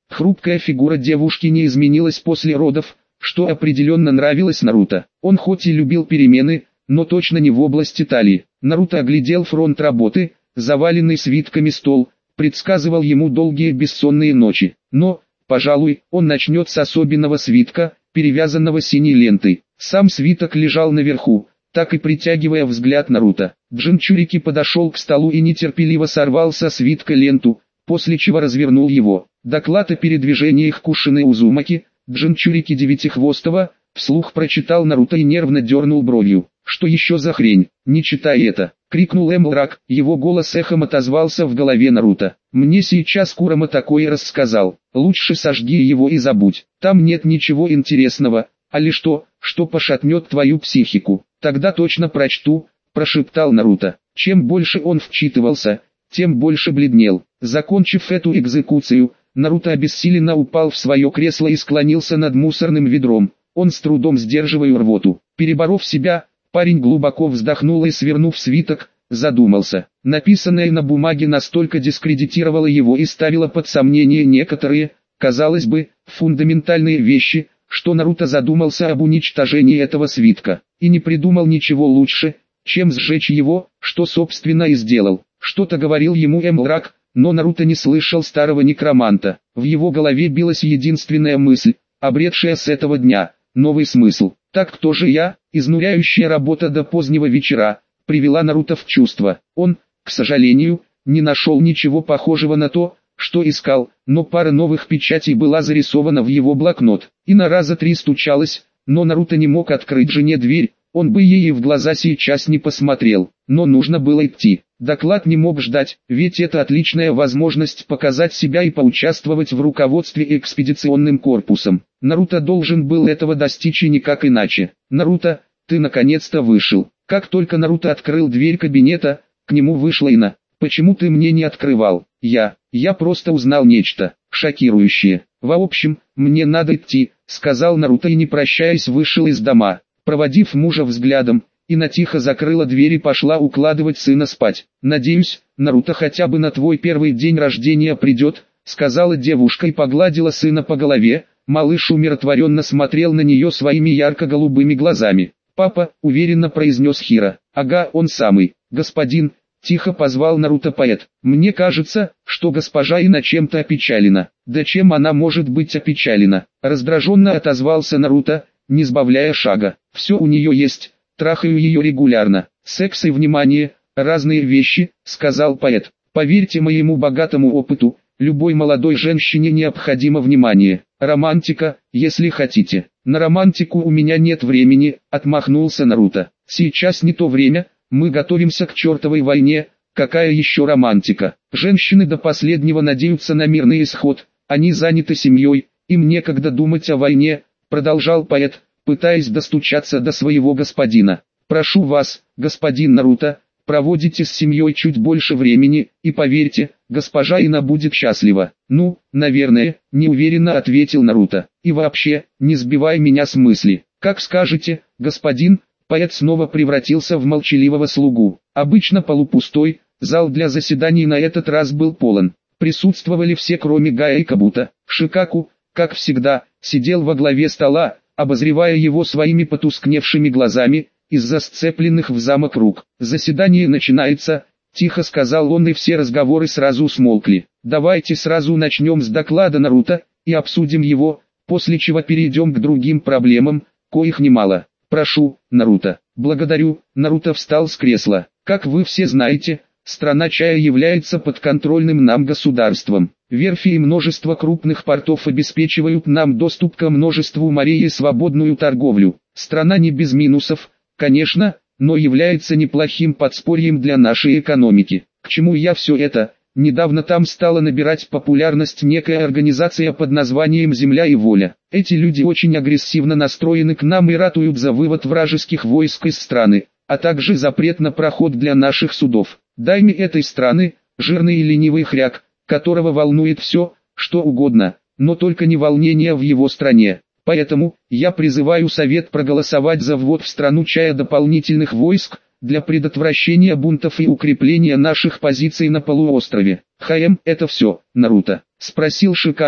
Хрупкая фигура девушки не изменилась после родов, что определенно нравилось Наруто. Он хоть и любил перемены, но точно не в области талии. Наруто оглядел фронт работы, заваленный свитками стол, предсказывал ему долгие бессонные ночи. Но, пожалуй, он начнет с особенного свитка, перевязанного синей лентой. Сам свиток лежал наверху, так и притягивая взгляд Наруто. Джинчурики подошел к столу и нетерпеливо сорвал со свитка ленту, после чего развернул его. Доклад о передвижениях Кушины Узумаки, Джинчурики Девятихвостого, вслух прочитал Наруто и нервно дернул бровью. «Что еще за хрень? Не читай это!» — крикнул Эмлрак, его голос эхом отозвался в голове Наруто. «Мне сейчас Курама такое рассказал, лучше сожги его и забудь, там нет ничего интересного, а лишь то, что пошатнет твою психику, тогда точно прочту», — прошептал Наруто. Чем больше он вчитывался, тем больше бледнел. Закончив эту экзекуцию, Наруто обессиленно упал в свое кресло и склонился над мусорным ведром. Он с трудом сдерживая рвоту. Переборов себя, парень глубоко вздохнул и, свернув свиток, задумался. Написанное на бумаге настолько дискредитировало его и ставило под сомнение некоторые, казалось бы, фундаментальные вещи, что Наруто задумался об уничтожении этого свитка, и не придумал ничего лучше, чем сжечь его, что собственно и сделал. Что-то говорил ему Эмлрак, но Наруто не слышал старого некроманта. В его голове билась единственная мысль, обретшая с этого дня новый смысл. Так кто же я? Изнуряющая работа до позднего вечера привела Наруто в чувство. Он, к сожалению, не нашел ничего похожего на то, что искал, но пара новых печатей была зарисована в его блокнот. И на раза три стучалась, но Наруто не мог открыть жене дверь, он бы ей в глаза сейчас не посмотрел, но нужно было идти. Доклад не мог ждать, ведь это отличная возможность показать себя и поучаствовать в руководстве экспедиционным корпусом. Наруто должен был этого достичь и никак иначе. «Наруто, ты наконец-то вышел». Как только Наруто открыл дверь кабинета, к нему вышла Ина. «Почему ты мне не открывал?» «Я, я просто узнал нечто шокирующее. В общем, мне надо идти», — сказал Наруто и не прощаясь вышел из дома. Проводив мужа взглядом, Ина тихо закрыла дверь и пошла укладывать сына спать. «Надеюсь, Наруто хотя бы на твой первый день рождения придет», — сказала девушка и погладила сына по голове. Малыш умиротворенно смотрел на нее своими ярко-голубыми глазами. «Папа», — уверенно произнес Хиро. «Ага, он самый, господин», — тихо позвал Наруто поэт. «Мне кажется, что госпожа Ина чем-то опечалена». «Да чем она может быть опечалена?» — раздраженно отозвался Наруто, не сбавляя шага. «Все у нее есть. Трахаю ее регулярно. Секс и внимание – разные вещи», – сказал поэт. «Поверьте моему богатому опыту, любой молодой женщине необходимо внимание. Романтика, если хотите». «На романтику у меня нет времени», – отмахнулся Наруто. «Сейчас не то время, мы готовимся к чертовой войне, какая еще романтика? Женщины до последнего надеются на мирный исход, они заняты семьей, им некогда думать о войне», – продолжал поэт, пытаясь достучаться до своего господина. «Прошу вас, господин Наруто, проводите с семьей чуть больше времени, и поверьте, госпожа Ина будет счастлива». «Ну, наверное», — неуверенно ответил Наруто. «И вообще, не сбивай меня с мысли». «Как скажете, господин». Поэт снова превратился в молчаливого слугу. Обычно полупустой, зал для заседаний на этот раз был полон. Присутствовали все, кроме Гая и Кабуто. Шикаку, как всегда, сидел во главе стола, обозревая его своими потускневшими глазами, из-за сцепленных в замок рук. «Заседание начинается», — тихо сказал он, и все разговоры сразу смолкли. «Давайте сразу начнем с доклада Наруто, и обсудим его, после чего перейдем к другим проблемам, коих немало. Прошу, Наруто». «Благодарю», — Наруто встал с кресла. «Как вы все знаете, страна Чая является подконтрольным нам государством. Верфи и множество крупных портов обеспечивают нам доступ ко множеству морей и свободную торговлю. Страна не без минусов, конечно, но является неплохим подспорьем для нашей экономики. К чему я все это? Недавно там стала набирать популярность некая организация под названием «Земля и воля». Эти люди очень агрессивно настроены к нам и ратуют за вывод вражеских войск из страны, а также запрет на проход для наших судов. Дайми этой страны, жирный и ленивый хряк, которого волнует все, что угодно, но только не волнение в его стране. Поэтому, я призываю Совет проголосовать за ввод в страну Чая дополнительных войск, для предотвращения бунтов и укрепления наших позиций на полуострове. «Хм, это все, Наруто?» — спросил Шикаку,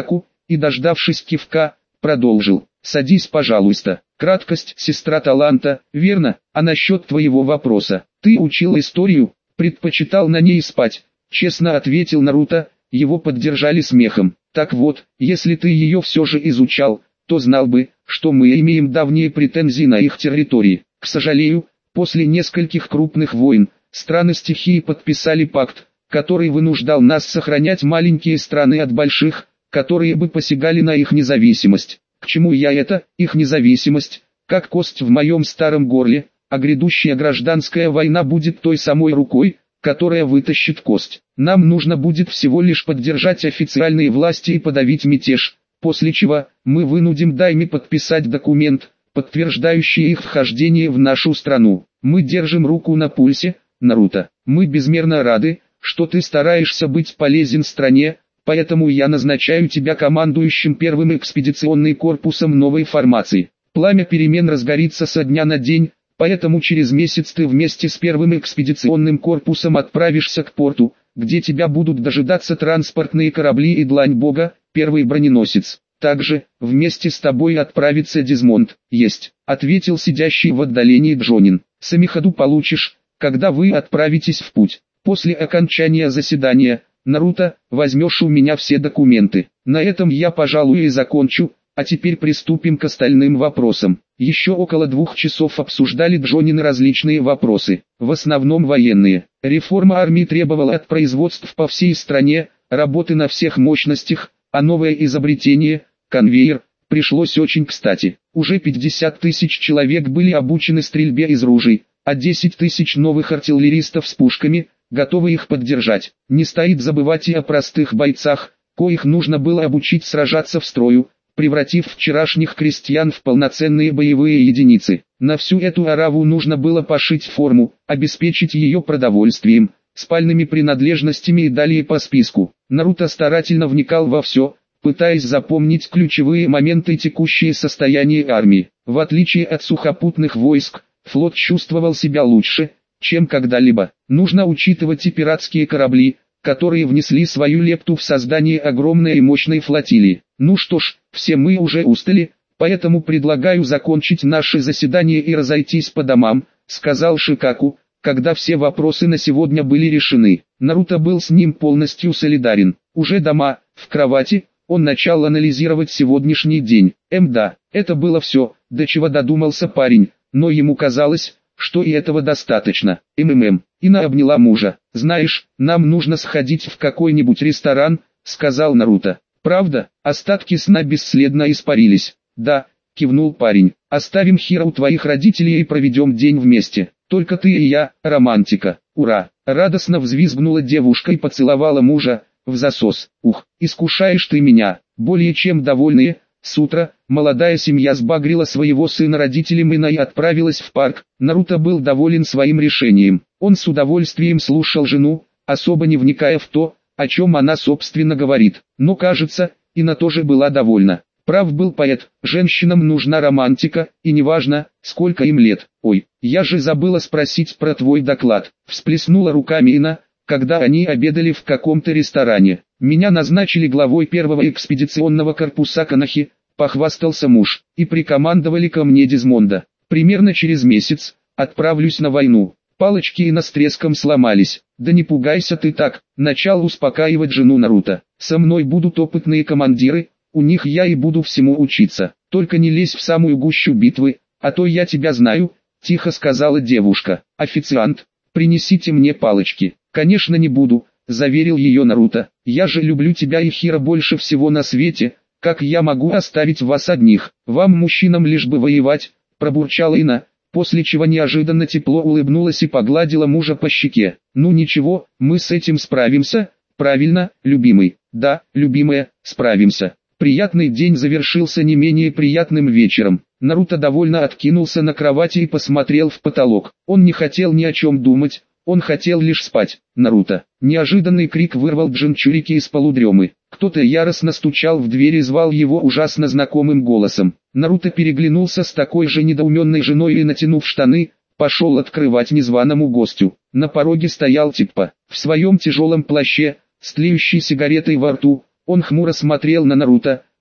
и, дождавшись кивка, продолжил. «Садись, пожалуйста. Краткость — сестра таланта, верно? А насчет твоего вопроса, ты учил историю, предпочитал на ней спать?» Честно ответил Наруто, его поддержали смехом. «Так вот, если ты ее все же изучал, то знал бы, что мы имеем давние претензии на их территории. К сожалению, после нескольких крупных войн, страны стихии подписали пакт, который вынуждал нас сохранять маленькие страны от больших, которые бы посягали на их независимость. К чему я это, их независимость, как кость в моем старом горле, а грядущая гражданская война будет той самой рукой, которая вытащит кость. Нам нужно будет всего лишь поддержать официальные власти и подавить мятеж, после чего мы вынудим Дайми подписать документ, подтверждающий их вхождение в нашу страну. Мы держим руку на пульсе, Наруто. Мы безмерно рады, что ты стараешься быть полезен стране, поэтому я назначаю тебя командующим первым экспедиционным корпусом новой формации. Пламя перемен разгорится со дня на день, поэтому через месяц ты вместе с первым экспедиционным корпусом отправишься к порту, где тебя будут дожидаться транспортные корабли и Длань Бога, первый броненосец. Также, вместе с тобой отправится Дизмонд. Есть, ответил сидящий в отдалении Джонин. Самиходу получишь, когда вы отправитесь в путь. После окончания заседания, Наруто, возьмешь у меня все документы. На этом я, пожалуй, и закончу, а теперь приступим к остальным вопросам. Еще около двух часов обсуждали Джонины различные вопросы, в основном военные. Реформа армии требовала от производств по всей стране, работы на всех мощностях, а новое изобретение, конвейер, пришлось очень кстати. Уже пятьдесят тысяч человек были обучены стрельбе из ружей, а десять тысяч новых артиллеристов с пушками, готовы их поддержать. Не стоит забывать и о простых бойцах, коих нужно было обучить сражаться в строю, превратив вчерашних крестьян в полноценные боевые единицы. На всю эту ораву нужно было пошить форму, обеспечить ее продовольствием, спальными принадлежностями и далее по списку. Наруто старательно вникал во все, пытаясь запомнить ключевые моменты текущее состояние армии. В отличие от сухопутных войск, флот чувствовал себя лучше, чем когда-либо. Нужно учитывать и пиратские корабли, которые внесли свою лепту в создание огромной и мощной флотилии. Ну что ж, все мы уже устали, поэтому предлагаю закончить наше заседание и разойтись по домам, сказал Шикаку, когда все вопросы на сегодня были решены. Наруто был с ним полностью солидарен. Уже дома, в кровати, он начал анализировать сегодняшний день. Эм да, это было все, до чего додумался парень, но ему казалось, что и этого достаточно. МММ. Ина обняла мужа. «Знаешь, нам нужно сходить в какой-нибудь ресторан», — сказал Наруто. «Правда?» Остатки сна бесследно испарились. «Да», — кивнул парень. «Оставим Хиро у твоих родителей и проведем день вместе. Только ты и я, романтика. Ура!» Радостно взвизгнула девушка и поцеловала мужа в засос. «Ух, искушаешь ты меня!» Более чем довольные, с утра, молодая семья сбагрила своего сына родителям Ина и отправилась в парк. Наруто был доволен своим решением. Он с удовольствием слушал жену, особо не вникая в то, о чем она собственно говорит. Но кажется, Ина тоже была довольна. Прав был поэт, женщинам нужна романтика, и неважно, сколько им лет. «Ой, я же забыла спросить про твой доклад», всплеснула руками Ина, когда они обедали в каком-то ресторане. «Меня назначили главой первого экспедиционного корпуса Канахи», похвастался муж, «и прикомандовали ко мне Дизмонда. Примерно через месяц отправлюсь на войну». Палочки Ина с треском сломались. «Да не пугайся ты так», начал успокаивать жену Наруто. «Со мной будут опытные командиры, у них я и буду всему учиться. Только не лезь в самую гущу битвы, а то я тебя знаю», тихо сказала девушка. «Официант, принесите мне палочки». «Конечно не буду», заверил ее Наруто. «Я же люблю тебя и Хиро больше всего на свете, как я могу оставить вас одних? Вам, мужчинам, лишь бы воевать», пробурчала Ина, после чего неожиданно тепло улыбнулась и погладила мужа по щеке. «Ну ничего, мы с этим справимся, правильно, любимый?» «Да, любимая, справимся». Приятный день завершился не менее приятным вечером. Наруто довольно откинулся на кровати и посмотрел в потолок. Он не хотел ни о чем думать, он хотел лишь спать. «Наруто!» Неожиданный крик вырвал Джинчурики из полудремы. Кто-то яростно стучал в дверь и звал его ужасно знакомым голосом. Наруто переглянулся с такой же недоуменной женой и, натянув штаны, пошел открывать незваному гостю. На пороге стоял Типпа. В своем тяжелом плаще, с тлеющей сигаретой во рту, он хмуро смотрел на Наруто,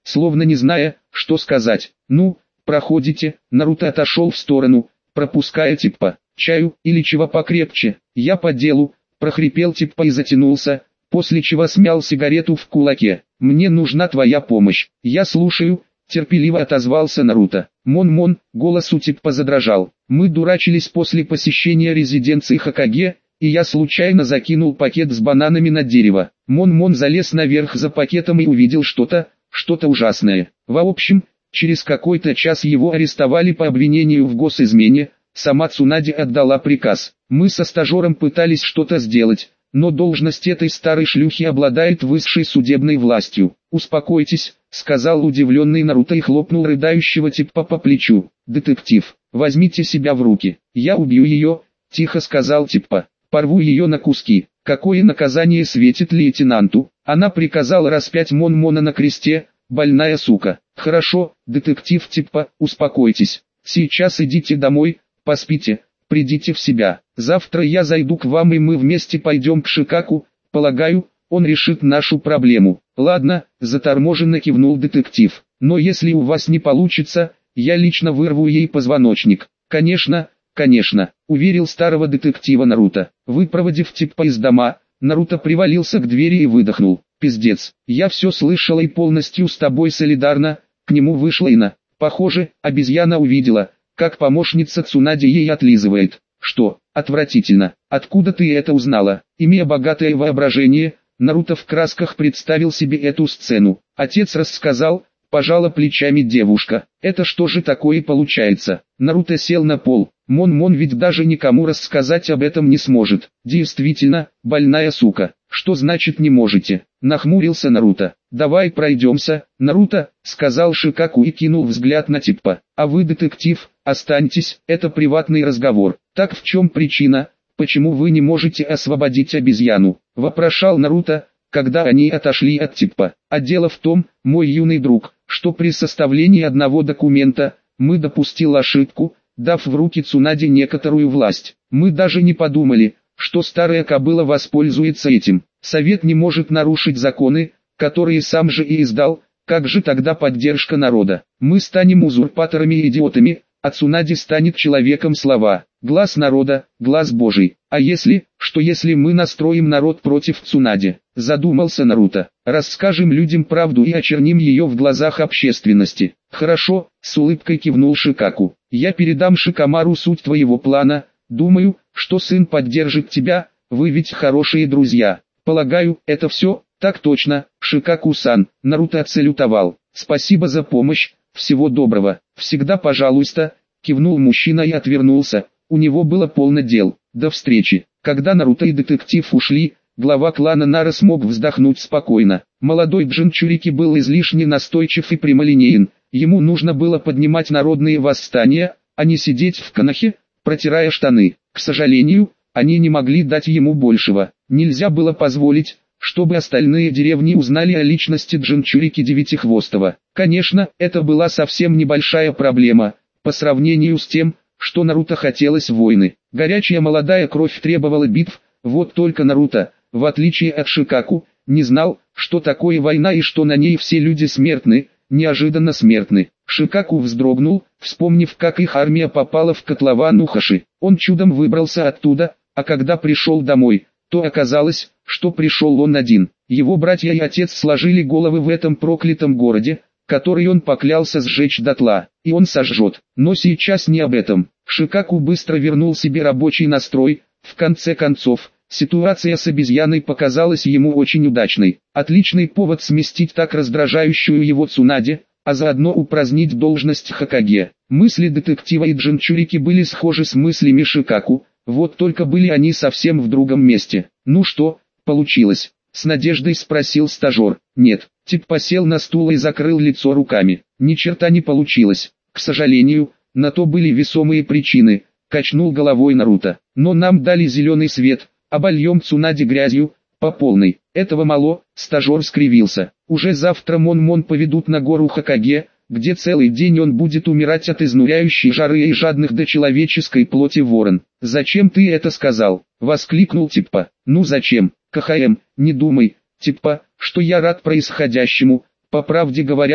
словно не зная, что сказать. «Ну, проходите». Наруто отошел в сторону, пропуская Типпа. «Чаю или чего покрепче?» «Я по делу», прохрипел Типпа и затянулся, после чего смял сигарету в кулаке. «Мне нужна твоя помощь». «Я слушаю», терпеливо отозвался Наруто. «Мон-мон», голос у Типпа задрожал. «Мы дурачились после посещения резиденции Хокаге, и я случайно закинул пакет с бананами на дерево. Мон-мон залез наверх за пакетом и увидел что-то, что-то ужасное. В общем, через какой-то час его арестовали по обвинению в госизмене, сама Цунаде отдала приказ. Мы со стажером пытались что-то сделать, но должность этой старой шлюхи обладает высшей судебной властью». «Успокойтесь», — сказал удивленный Наруто и хлопнул рыдающего Типпа по плечу. «Детектив, возьмите себя в руки. Я убью ее», — тихо сказал Типпа. «Порву ее на куски». Какое наказание светит лейтенанту? Она приказала распять Мон-Мона на кресте, больная сука. «Хорошо, детектив Типпа, успокойтесь. Сейчас идите домой, поспите, придите в себя. Завтра я зайду к вам и мы вместе пойдем к Шикаку, полагаю, он решит нашу проблему». «Ладно», — заторможенно кивнул детектив. «Но если у вас не получится, я лично вырву ей позвоночник». «Конечно, конечно», — уверил старого детектива Наруто. Выпроводив Типпа из дома, Наруто привалился к двери и выдохнул. «Пиздец, я все слышала и полностью с тобой солидарна». К нему вышла Ина. Похоже, обезьяна увидела, как помощница Цунаде ей отлизывает. «Что, отвратительно, откуда ты это узнала?» Имея богатое воображение, Наруто в красках представил себе эту сцену. Отец рассказал, пожала плечами девушка. «Это что же такое получается?» Наруто сел на пол. Мон-Мон ведь даже никому рассказать об этом не сможет. «Действительно, больная сука. Что значит не можете?» Нахмурился Наруто. «Давай пройдемся». «Наруто», — сказал Шикаку и кинул взгляд на Типпа. «А вы, детектив, останьтесь, это приватный разговор». «Так в чем причина, почему вы не можете освободить обезьяну?» — вопрошал Наруто, когда они отошли от Типпа. «А дело в том, мой юный друг, что при составлении одного документа, мы допустил ошибку, дав в руки Цунаде некоторую власть. Мы даже не подумали, что старая кобыла воспользуется этим. Совет не может нарушить законы, которые сам же и издал. Как же тогда поддержка народа? Мы станем узурпаторами и идиотами, а Цунаде станет человеком слова. Глаз народа, глаз Божий. А если, что если мы настроим народ против Цунаде?» Задумался Наруто. «Расскажем людям правду и очерним ее в глазах общественности». «Хорошо», — с улыбкой кивнул Шикаку. «Я передам Шикамару суть твоего плана. Думаю, что сын поддержит тебя, вы ведь хорошие друзья. Полагаю, это все?» «Так точно, Шикаку-сан», — Наруто отсалютовал. «Спасибо за помощь, всего доброго». «Всегда пожалуйста», — кивнул мужчина и отвернулся. У него было полно дел. До встречи. Когда Наруто и детектив ушли, глава клана Нара смог вздохнуть спокойно. Молодой Джинчурики был излишне настойчив и прямолинеен. Ему нужно было поднимать народные восстания, а не сидеть в канахе, протирая штаны. К сожалению, они не могли дать ему большего. Нельзя было позволить, чтобы остальные деревни узнали о личности Джинчурики Девятихвостого. Конечно, это была совсем небольшая проблема, по сравнению с тем, что Наруто хотелось войны. Горячая молодая кровь требовала битв, вот только Наруто, в отличие от Шикаку, не знал, что такое война и что на ней все люди смертны, неожиданно смертны. Шикаку вздрогнул, вспомнив, как их армия попала в котлован Ухаши. Он чудом выбрался оттуда, а когда пришел домой, то оказалось, что пришел он один. Его братья и отец сложили головы в этом проклятом городе, который он поклялся сжечь дотла, и он сожжет. Но сейчас не об этом. Шикаку быстро вернул себе рабочий настрой. В конце концов, ситуация с обезьяной показалась ему очень удачной. Отличный повод сместить так раздражающую его Цунаде, а заодно упразднить должность Хокаге. Мысли детектива и Джинчурики были схожи с мыслями Шикаку, вот только были они совсем в другом месте. «Ну что, получилось?» — с надеждой спросил стажер. «Нет». Типпа сел на стул и закрыл лицо руками. «Ни черта не получилось. К сожалению, на то были весомые причины», — качнул головой Наруто. «Но нам дали зеленый свет, обольем Цунаде грязью, по полной». «Этого мало», — стажер скривился. «Уже завтра Мон-Мон поведут на гору Хокаге, где целый день он будет умирать от изнуряющей жары и жадных до человеческой плоти ворон». «Зачем ты это сказал?» — воскликнул Типпа. «Ну зачем, КХМ, не думай, Типпа, что я рад происходящему. По правде говоря,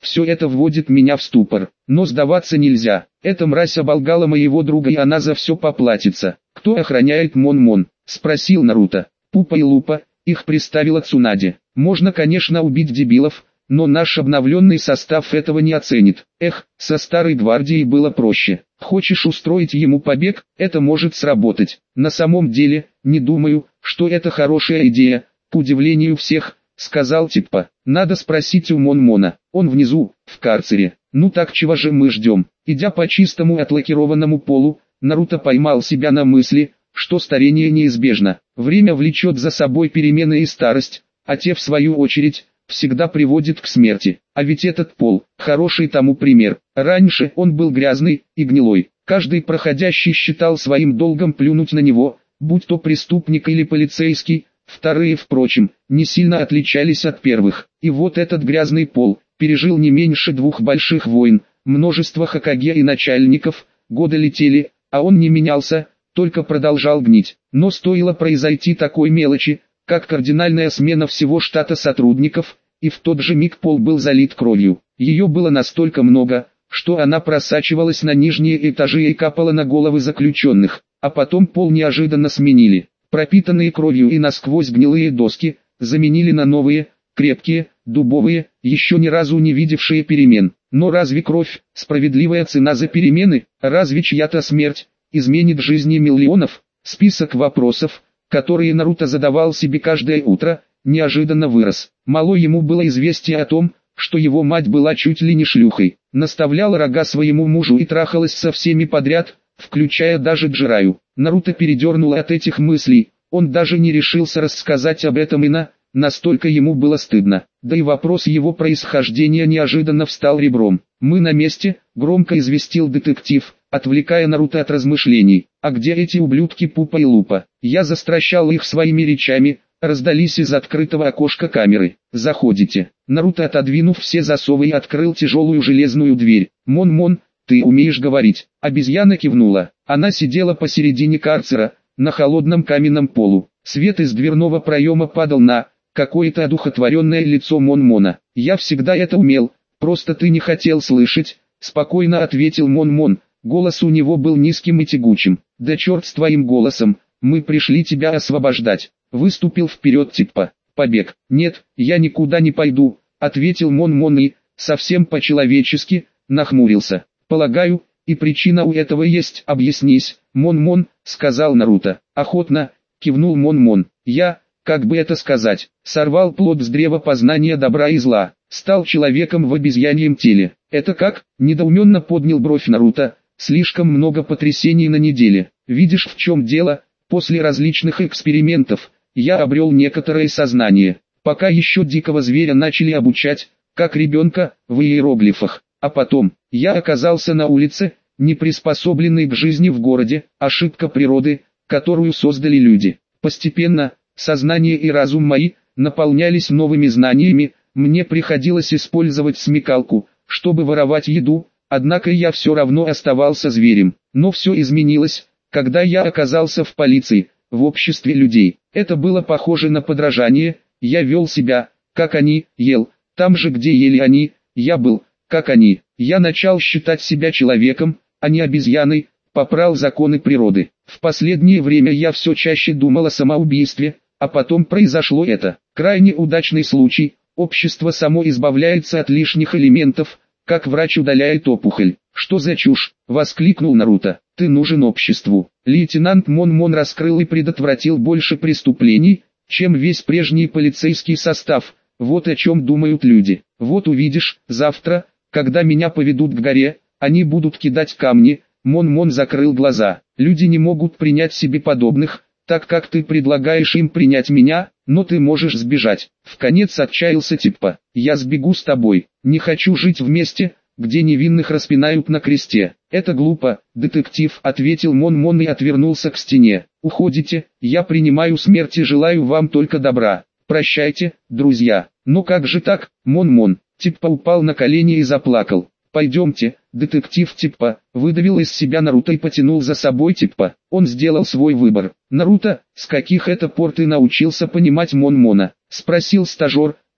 Все это вводит меня в ступор. Но сдаваться нельзя. Эта мразь оболгала моего друга, и она за все поплатится. Кто охраняет Мон-Мон? Спросил Наруто. Пупа и Лупа. Их приставила Цунаде. Можно, конечно, убить дебилов, но наш обновленный состав этого не оценит. Эх, со старой гвардией было проще. Хочешь устроить ему побег? Это может сработать. На самом деле, не думаю, что это хорошая идея, к удивлению всех, сказал Типпа. Надо спросить у Мон-Мона. Он внизу, в карцере. Ну так чего же мы ждем? Идя по чистому отлакированному полу, Наруто поймал себя на мысли, что старение неизбежно. Время влечет за собой перемены и старость, а те в свою очередь всегда приводят к смерти. А ведь этот пол – хороший тому пример. Раньше он был грязный и гнилой. Каждый проходящий считал своим долгом плюнуть на него, будь то преступник или полицейский. Вторые, впрочем, не сильно отличались от первых. И вот этот грязный пол пережил не меньше двух больших войн, множество Хокаге и начальников. Годы летели, а он не менялся, только продолжал гнить. Но стоило произойти такой мелочи, как кардинальная смена всего штата сотрудников, и в тот же миг пол был залит кровью. Ее было настолько много, что она просачивалась на нижние этажи и капала на головы заключенных, а потом пол неожиданно сменили. Пропитанные кровью и насквозь гнилые доски заменили на новые, крепкие, дубовые, еще ни разу не видевшие перемен. Но разве кровь – справедливая цена за перемены? Разве чья-то смерть изменит жизни миллионов? Список вопросов, которые Наруто задавал себе каждое утро, неожиданно вырос. Мало ему было известия о том, что его мать была чуть ли не шлюхой, наставляла рога своему мужу и трахалась со всеми подряд, включая даже Джираю. Наруто передернуло от этих мыслей, он даже не решился рассказать об этом Ина, настолько ему было стыдно. Да и вопрос его происхождения неожиданно встал ребром. «Мы на месте», — громко известил детектив, отвлекая Наруто от размышлений. «А где эти ублюдки Пупа и Лупа?» Я застращал их своими речами, раздались из открытого окошка камеры. «Заходите». Наруто, отодвинув все засовы, и открыл тяжелую железную дверь. «Мон-Мон, ты умеешь говорить?» Обезьяна кивнула. Она сидела посередине карцера, на холодном каменном полу. Свет из дверного проема падал на какое-то одухотворенное лицо Мон-Мона. «Я всегда это умел, просто ты не хотел слышать», — спокойно ответил Мон-Мон. Голос у него был низким и тягучим. «Да черт с твоим голосом, мы пришли тебя освобождать», — выступил вперед Типпа. «Побег». «Нет, я никуда не пойду», — ответил Мон-Мон и, совсем по-человечески, нахмурился. «Полагаю, и причина у этого есть. Объяснись, Мон-Мон», — сказал Наруто. «Охотно», — кивнул Мон-Мон. «Я, как бы это сказать, сорвал плод с древа познания добра и зла, стал человеком в обезьяньем теле». «Это как?» — недоуменно поднял бровь Наруто. «Слишком много потрясений на неделе. Видишь, в чем дело? После различных экспериментов я обрел некоторое сознание. Пока еще дикого зверя начали обучать, как ребенка, в иероглифах. А потом, я оказался на улице, не приспособленный к жизни в городе, ошибка природы, которую создали люди. Постепенно, сознание и разум мои наполнялись новыми знаниями, мне приходилось использовать смекалку, чтобы воровать еду, однако я все равно оставался зверем. Но все изменилось, когда я оказался в полиции, в обществе людей. Это было похоже на подражание, я вел себя, как они, ел, там же где ели они, я был, как они. Я начал считать себя человеком, а не обезьяной, попрал законы природы. В последнее время я все чаще думал о самоубийстве, а потом произошло это. Крайне удачный случай, общество само избавляется от лишних элементов, как врач удаляет опухоль. «Что за чушь?» — воскликнул Наруто. «Ты нужен обществу». Лейтенант Мон-Мон раскрыл и предотвратил больше преступлений, чем весь прежний полицейский состав. Вот о чем думают люди. Вот увидишь, завтра, когда меня поведут к горе, они будут кидать камни. Мон-Мон закрыл глаза. Люди не могут принять себе подобных, так как ты предлагаешь им принять меня, но ты можешь сбежать. Вконец отчаялся Типпа. Я сбегу с тобой. Не хочу жить в месте, где невинных распинают на кресте. Это глупо, детектив, ответил Мон-Мон и отвернулся к стене. Уходите, я принимаю смерть и желаю вам только добра. Прощайте, друзья. Но как же так, Мон-Мон? Типпа упал на колени и заплакал. Пойдемте, детектив Типпа, выдавил из себя Наруто и потянул за собой Типпа. Он сделал свой выбор. Наруто, с каких это пор ты научился понимать Мон-Мона? Спросил стажер,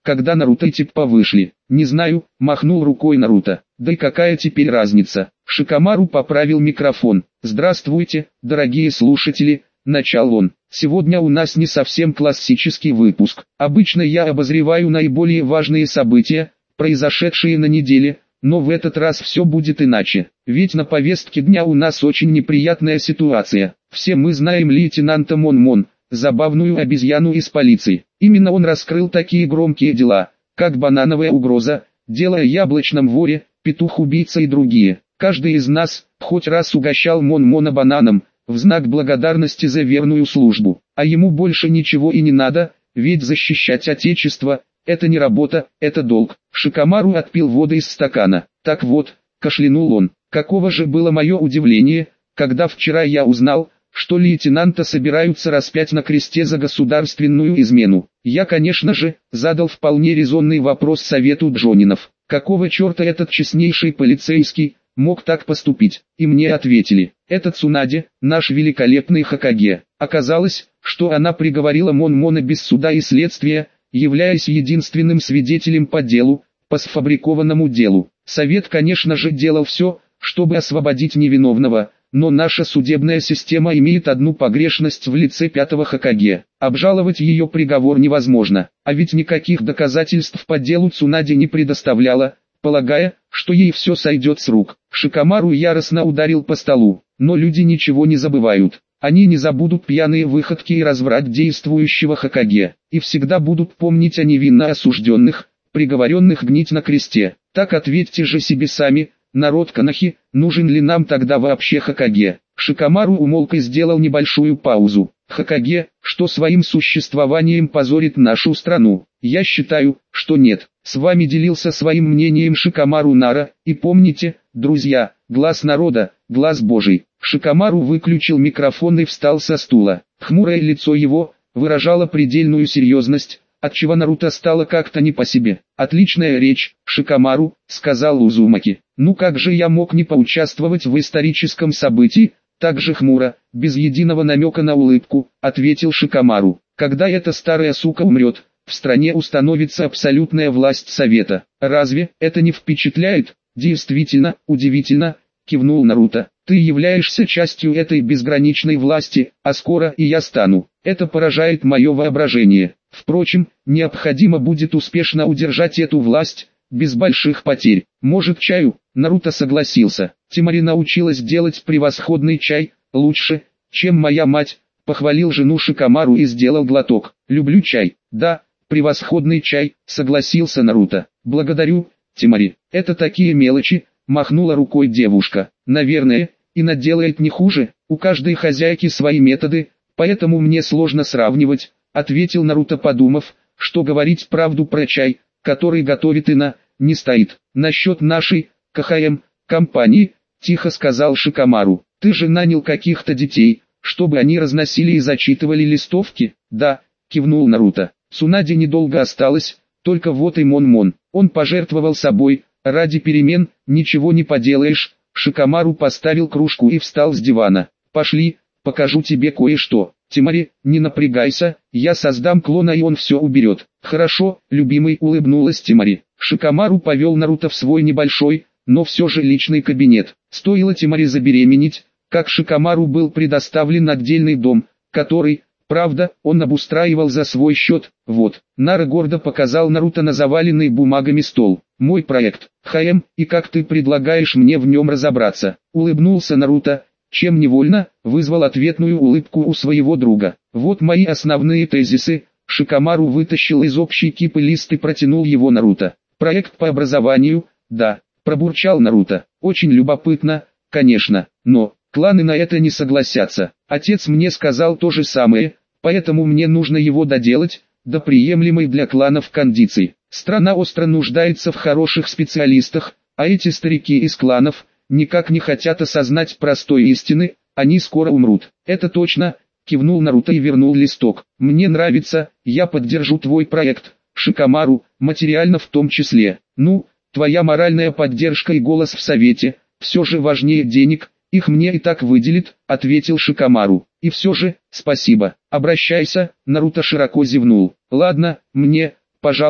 когда Наруто и Типпа вышли. Не знаю, махнул рукой Наруто. Да и какая теперь разница? Шикомару поправил микрофон. Здравствуйте, дорогие слушатели, начал он. Сегодня у нас не совсем классический выпуск. Обычно я обозреваю наиболее важные события, произошедшие на неделе, но в этот раз все будет иначе. Ведь на повестке дня у нас очень неприятная ситуация. Все мы знаем лейтенанта Мон-Мон, забавную обезьяну из полиции. Именно он раскрыл такие громкие дела, как банановая угроза, дело о яблочном воре, петух-убийца и другие. Каждый из нас хоть раз угощал Мон-Мона бананом, в знак благодарности за верную службу. А ему больше ничего и не надо, ведь защищать Отечество – это не работа, это долг. Шикомару отпил воды из стакана. Так вот, кашлянул он. Каково же было мое удивление, когда вчера я узнал, что лейтенанта собираются распять на кресте за государственную измену. Я, конечно же, задал вполне резонный вопрос совету Джонинов. Какого черта этот честнейший полицейский мог так поступить? И мне ответили, это Цунаде, наш великолепный Хокаге. Оказалось, что она приговорила Мон-Мона без суда и следствия, являясь единственным свидетелем по делу, по сфабрикованному делу. Совет, конечно же, делал все, чтобы освободить невиновного, но наша судебная система имеет одну погрешность в лице пятого Хокаге. Обжаловать ее приговор невозможно, а ведь никаких доказательств по делу Цунаде не предоставляла, полагая, что ей все сойдет с рук. Шикомару яростно ударил по столу, но люди ничего не забывают. Они не забудут пьяные выходки и разврат действующего Хокаге, и всегда будут помнить о невинно осужденных, приговоренных гнить на кресте. Так ответьте же себе сами, народ Канахи, нужен ли нам тогда вообще Хокаге? Шикомару умолк и сделал небольшую паузу. Хокаге, что своим существованием позорит нашу страну? Я считаю, что нет. С вами делился своим мнением Шикомару Нара, и помните, друзья, глаз народа, глаз Божий. Шикомару выключил микрофон и встал со стула. Хмурое лицо его выражало предельную серьезность, отчего Наруто стало как-то не по себе. «Отличная речь, Шикомару», — сказал Узумаки. «Ну как же я мог не поучаствовать в историческом событии?» Так же хмуро, без единого намека на улыбку, ответил Шикомару. «Когда эта старая сука умрет, в стране установится абсолютная власть Совета. Разве это не впечатляет?» «Действительно, удивительно», — кивнул Наруто. «Ты являешься частью этой безграничной власти, а скоро и я стану. Это поражает мое воображение. Впрочем, необходимо будет успешно удержать эту власть, без больших потерь. Может, чаю?» Наруто согласился. «Тимари научилась делать превосходный чай, лучше, чем моя мать», — похвалил жену Шикомару и сделал глоток. «Люблю чай». «Да, превосходный чай», — согласился Наруто. «Благодарю, Тимари. Это такие мелочи», — махнула рукой девушка. «Наверное, и наделает не хуже. У каждой хозяйки свои методы, поэтому мне сложно сравнивать», — ответил Наруто, подумав, что говорить правду про чай, который готовит Ина, не стоит. «Насчет нашей, КХМ, компании», — тихо сказал Шикомару. «Ты же нанял каких-то детей, чтобы они разносили и зачитывали листовки?» «Да», — кивнул Наруто. «Цунаде недолго осталось, только вот и Мон-Мон. Он пожертвовал собой, ради перемен, ничего не поделаешь». Шикомару поставил кружку и встал с дивана. «Пошли, покажу тебе кое-что. Тимари, не напрягайся, я создам клона и он все уберет». «Хорошо, любимый», — улыбнулась Тимари. Шикомару повел Наруто в свой небольшой, но все же личный кабинет. Стоило Тимари забеременеть, как Шикомару был предоставлен отдельный дом, который, правда, он обустраивал за свой счет. Вот, Нара гордо показал Наруто на заваленный бумагами стол. «Мой проект, ХМ, и как ты предлагаешь мне в нем разобраться?» Улыбнулся Наруто, чем невольно вызвал ответную улыбку у своего друга. «Вот мои основные тезисы». Шикомару вытащил из общей кипы лист и протянул его Наруто. «Проект по образованию, да», — пробурчал Наруто. «Очень любопытно, конечно, но кланы на это не согласятся. Отец мне сказал то же самое, поэтому мне нужно его доделать, до приемлемой для кланов кондиций. Страна остро нуждается в хороших специалистах, а эти старики из кланов никак не хотят осознать простой истины, они скоро умрут». «Это точно», — кивнул Наруто и вернул листок. «Мне нравится, я поддержу твой проект, Шикомару, материально в том числе. Ну, твоя моральная поддержка и голос в совете, все же важнее денег, их мне и так выделит», — ответил Шикомару. «И все же, спасибо. Обращайся», — Наруто широко зевнул. «Ладно, мне, пожалуй,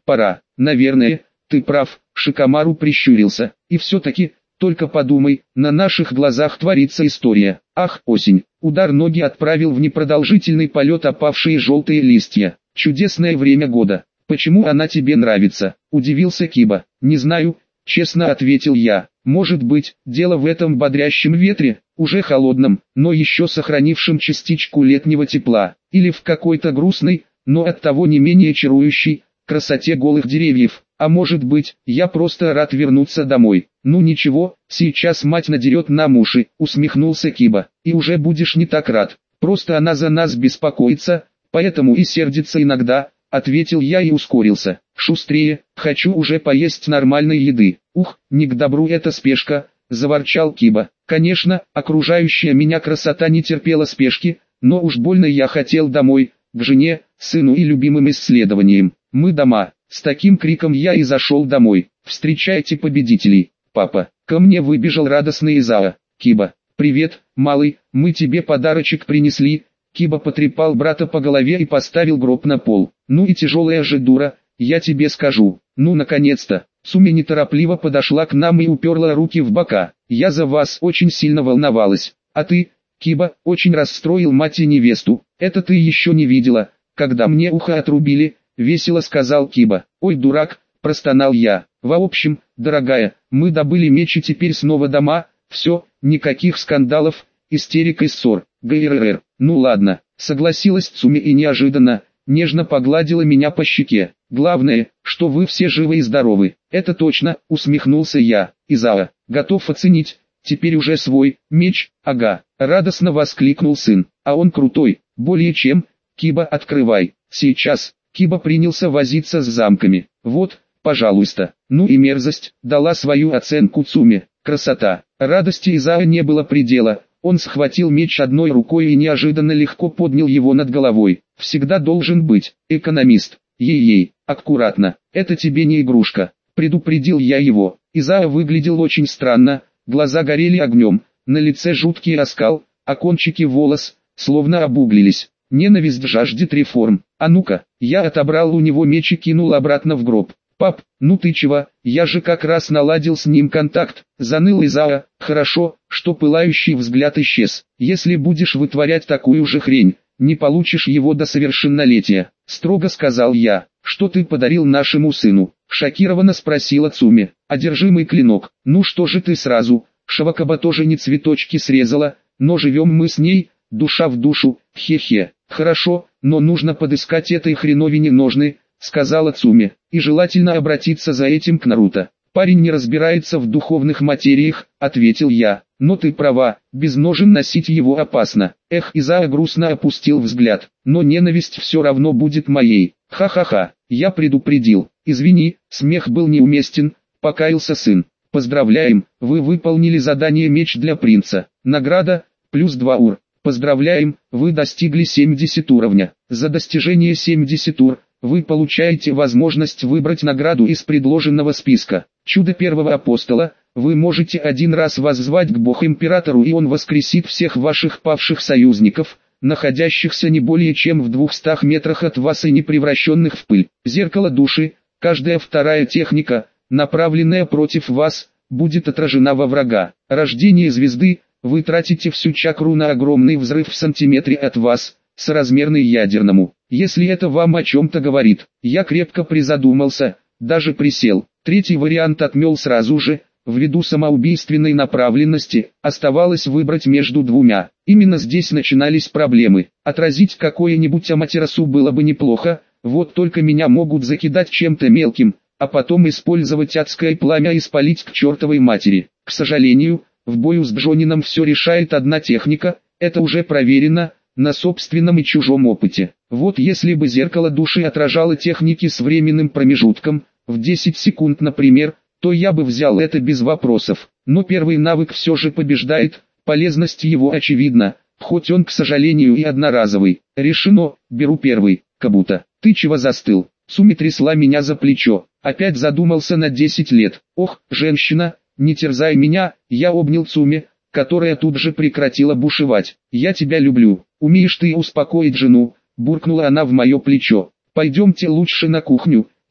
пора. Наверное, ты прав, Шикомару прищурился. И все-таки, только подумай, на наших глазах творится история. Ах, осень. Удар ноги отправил в непродолжительный полет опавшие желтые листья. Чудесное время года. Почему она тебе нравится? Удивился Киба. Не знаю, честно ответил я. Может быть, дело в этом бодрящем ветре, уже холодном, но еще сохранившем частичку летнего тепла, или в какой-то грустной, но оттого не менее чарующей, красоте голых деревьев. А может быть, я просто рад вернуться домой. Ну ничего, сейчас мать надерет нам уши, усмехнулся Киба. И уже будешь не так рад. Просто она за нас беспокоится, поэтому и сердится иногда, ответил я и ускорился. Шустрее, хочу уже поесть нормальной еды. Ух, не к добру эта спешка, заворчал Киба. Конечно, окружающая меня красота не терпела спешки, но уж больно я хотел домой, к жене, сыну и любимым исследованиям. Мы дома. С таким криком я и зашел домой. Встречайте победителей. Папа, ко мне выбежал радостный Изао. Киба, привет, малый, мы тебе подарочек принесли. Киба потрепал брата по голове и поставил гроб на пол. Ну и тяжелая же дура, я тебе скажу. Ну наконец-то. Цуми неторопливо подошла к нам и уперла руки в бока. Я за вас очень сильно волновалась. А ты, Киба, очень расстроил мать и невесту. Это ты еще не видела, когда мне ухо отрубили. Весело сказал Киба. Ой, дурак, простонал я. В общем, дорогая, мы добыли меч и теперь снова дома. Все, никаких скандалов, истерик и ссор. ГРР. Ну ладно, согласилась Цуми и неожиданно, нежно погладила меня по щеке. Главное, что вы все живы и здоровы. Это точно, усмехнулся я. Изао, готов оценить, теперь уже свой, меч, ага. Радостно воскликнул сын. А он крутой, более чем. Киба, открывай. Сейчас. Киба принялся возиться с замками. Вот, пожалуйста. Ну и мерзость, дала свою оценку Цуми. Красота. Радости Изао не было предела. Он схватил меч одной рукой и неожиданно легко поднял его над головой. Всегда должен быть экономист. Ей-ей, аккуратно, это тебе не игрушка. Предупредил я его. Изао выглядел очень странно, глаза горели огнем, на лице жуткий оскал, а кончики волос, словно обуглились. Ненависть жаждет реформ. А ну-ка, я отобрал у него меч и кинул обратно в гроб. Пап, ну ты чего, я же как раз наладил с ним контакт, заныл Изао. Хорошо, что пылающий взгляд исчез. Если будешь вытворять такую же хрень, не получишь его до совершеннолетия, строго сказал я. Что ты подарил нашему сыну? Шокированно спросила Цуми. Одержимый клинок. Ну что же ты сразу? Шавакаба тоже не цветочки срезала, но живем мы с ней, душа в душу, хе-хе. Хорошо, но нужно подыскать этой хреновине ножны, сказала Цуми, и желательно обратиться за этим к Наруто. Парень не разбирается в духовных материях, ответил я. Но ты права, без ножен носить его опасно. Эх, Изао грустно опустил взгляд. Но ненависть все равно будет моей. Ха-ха-ха, я предупредил. Извини, смех был неуместен, покаялся сын. Поздравляем, вы выполнили задание меч для принца. Награда, плюс два ур. Поздравляем, вы достигли семьдесят уровня. За достижение семьдесят ур, вы получаете возможность выбрать награду из предложенного списка. Чудо первого апостола, вы можете один раз воззвать к Бог-императору, и он воскресит всех ваших павших союзников, находящихся не более чем в двухстах метрах от вас и не превращенных в пыль. Зеркало души, каждая вторая техника, направленная против вас, будет отражена во врага. Рождение звезды, вы тратите всю чакру на огромный взрыв в сантиметре от вас, соразмерный ядерному. Если это вам о чем-то говорит, я крепко призадумался, даже присел. Третий вариант отмел сразу же, ввиду самоубийственной направленности, оставалось выбрать между двумя. Именно здесь начинались проблемы. Отразить какое-нибудь аматерасу было бы неплохо, вот только меня могут закидать чем-то мелким, а потом использовать адское пламя и спалить к чертовой матери. К сожалению, в бою с Джонином все решает одна техника, это уже проверено, на собственном и чужом опыте. Вот если бы зеркало души отражало техники с временным промежутком, в десять секунд например, то я бы взял это без вопросов. Но первый навык все же побеждает, полезность его очевидна, хоть он, к сожалению, и одноразовый. Решено, беру первый. Кабуто, ты чего застыл? Цуми трясла меня за плечо, опять задумался на десять лет. Ох, женщина, не терзай меня, я обнял Цуми, которая тут же прекратила бушевать. Я тебя люблю, умеешь ты успокоить жену, буркнула она в мое плечо. Пойдемте лучше на кухню,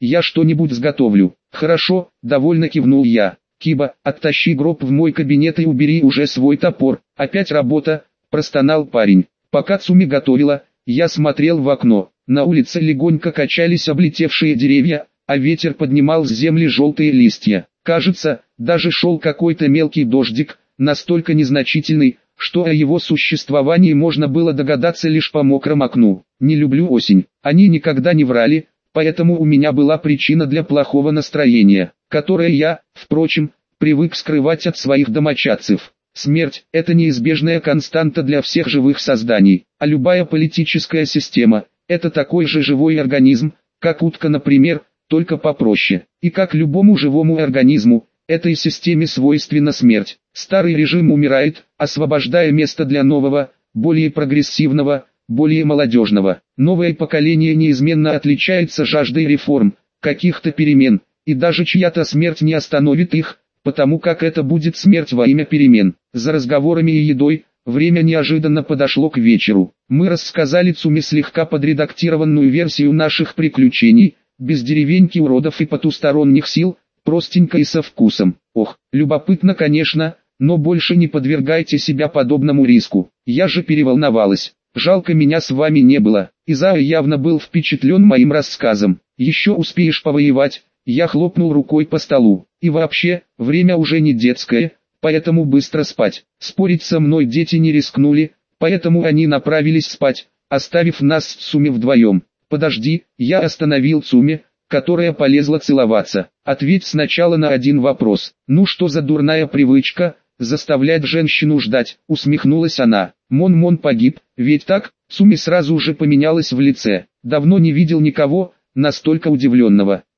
я что-нибудь сготовлю. Хорошо, довольно кивнул я. Киба, оттащи гроб в мой кабинет и убери уже свой топор. Опять работа, простонал парень. Пока Цуми готовила, я смотрел в окно. На улице легонько качались облетевшие деревья, а ветер поднимал с земли желтые листья. Кажется, даже шел какой-то мелкий дождик, настолько незначительный, что о его существовании можно было догадаться лишь по мокрому окну. Не люблю осень. Они никогда не врали, поэтому у меня была причина для плохого настроения, которое я, впрочем, привык скрывать от своих домочадцев. Смерть – это неизбежная константа для всех живых созданий, а любая политическая система – это такой же живой организм, как утка, например, только попроще. И как любому живому организму, этой системе свойственна смерть. Старый режим умирает, освобождая место для нового, более прогрессивного, более молодежного. Новое поколение неизменно отличается жаждой реформ, каких-то перемен, и даже чья-то смерть не остановит их, потому как это будет смерть во имя перемен. За разговорами и едой, время неожиданно подошло к вечеру. Мы рассказали Цуми слегка подредактированную версию наших приключений, без деревеньки уродов и потусторонних сил, простенько и со вкусом. Ох, любопытно, конечно, но больше не подвергайте себя подобному риску. Я же переволновалась. Жалко, меня с вами не было. Изао явно был впечатлен моим рассказом. Еще успеешь повоевать. Я хлопнул рукой по столу. И вообще, время уже не детское, поэтому быстро спать. Спорить со мной дети не рискнули, поэтому они направились спать, оставив нас с Цуми вдвоем. «Подожди», я остановил Цуми, которая полезла целоваться. «Ответь сначала на один вопрос. Ну что за дурная привычка, заставлять женщину ждать?» Усмехнулась она. «Мон-Мон погиб, ведь так?» Цуми сразу же поменялась в лице. «Давно не видел никого настолько удивленного.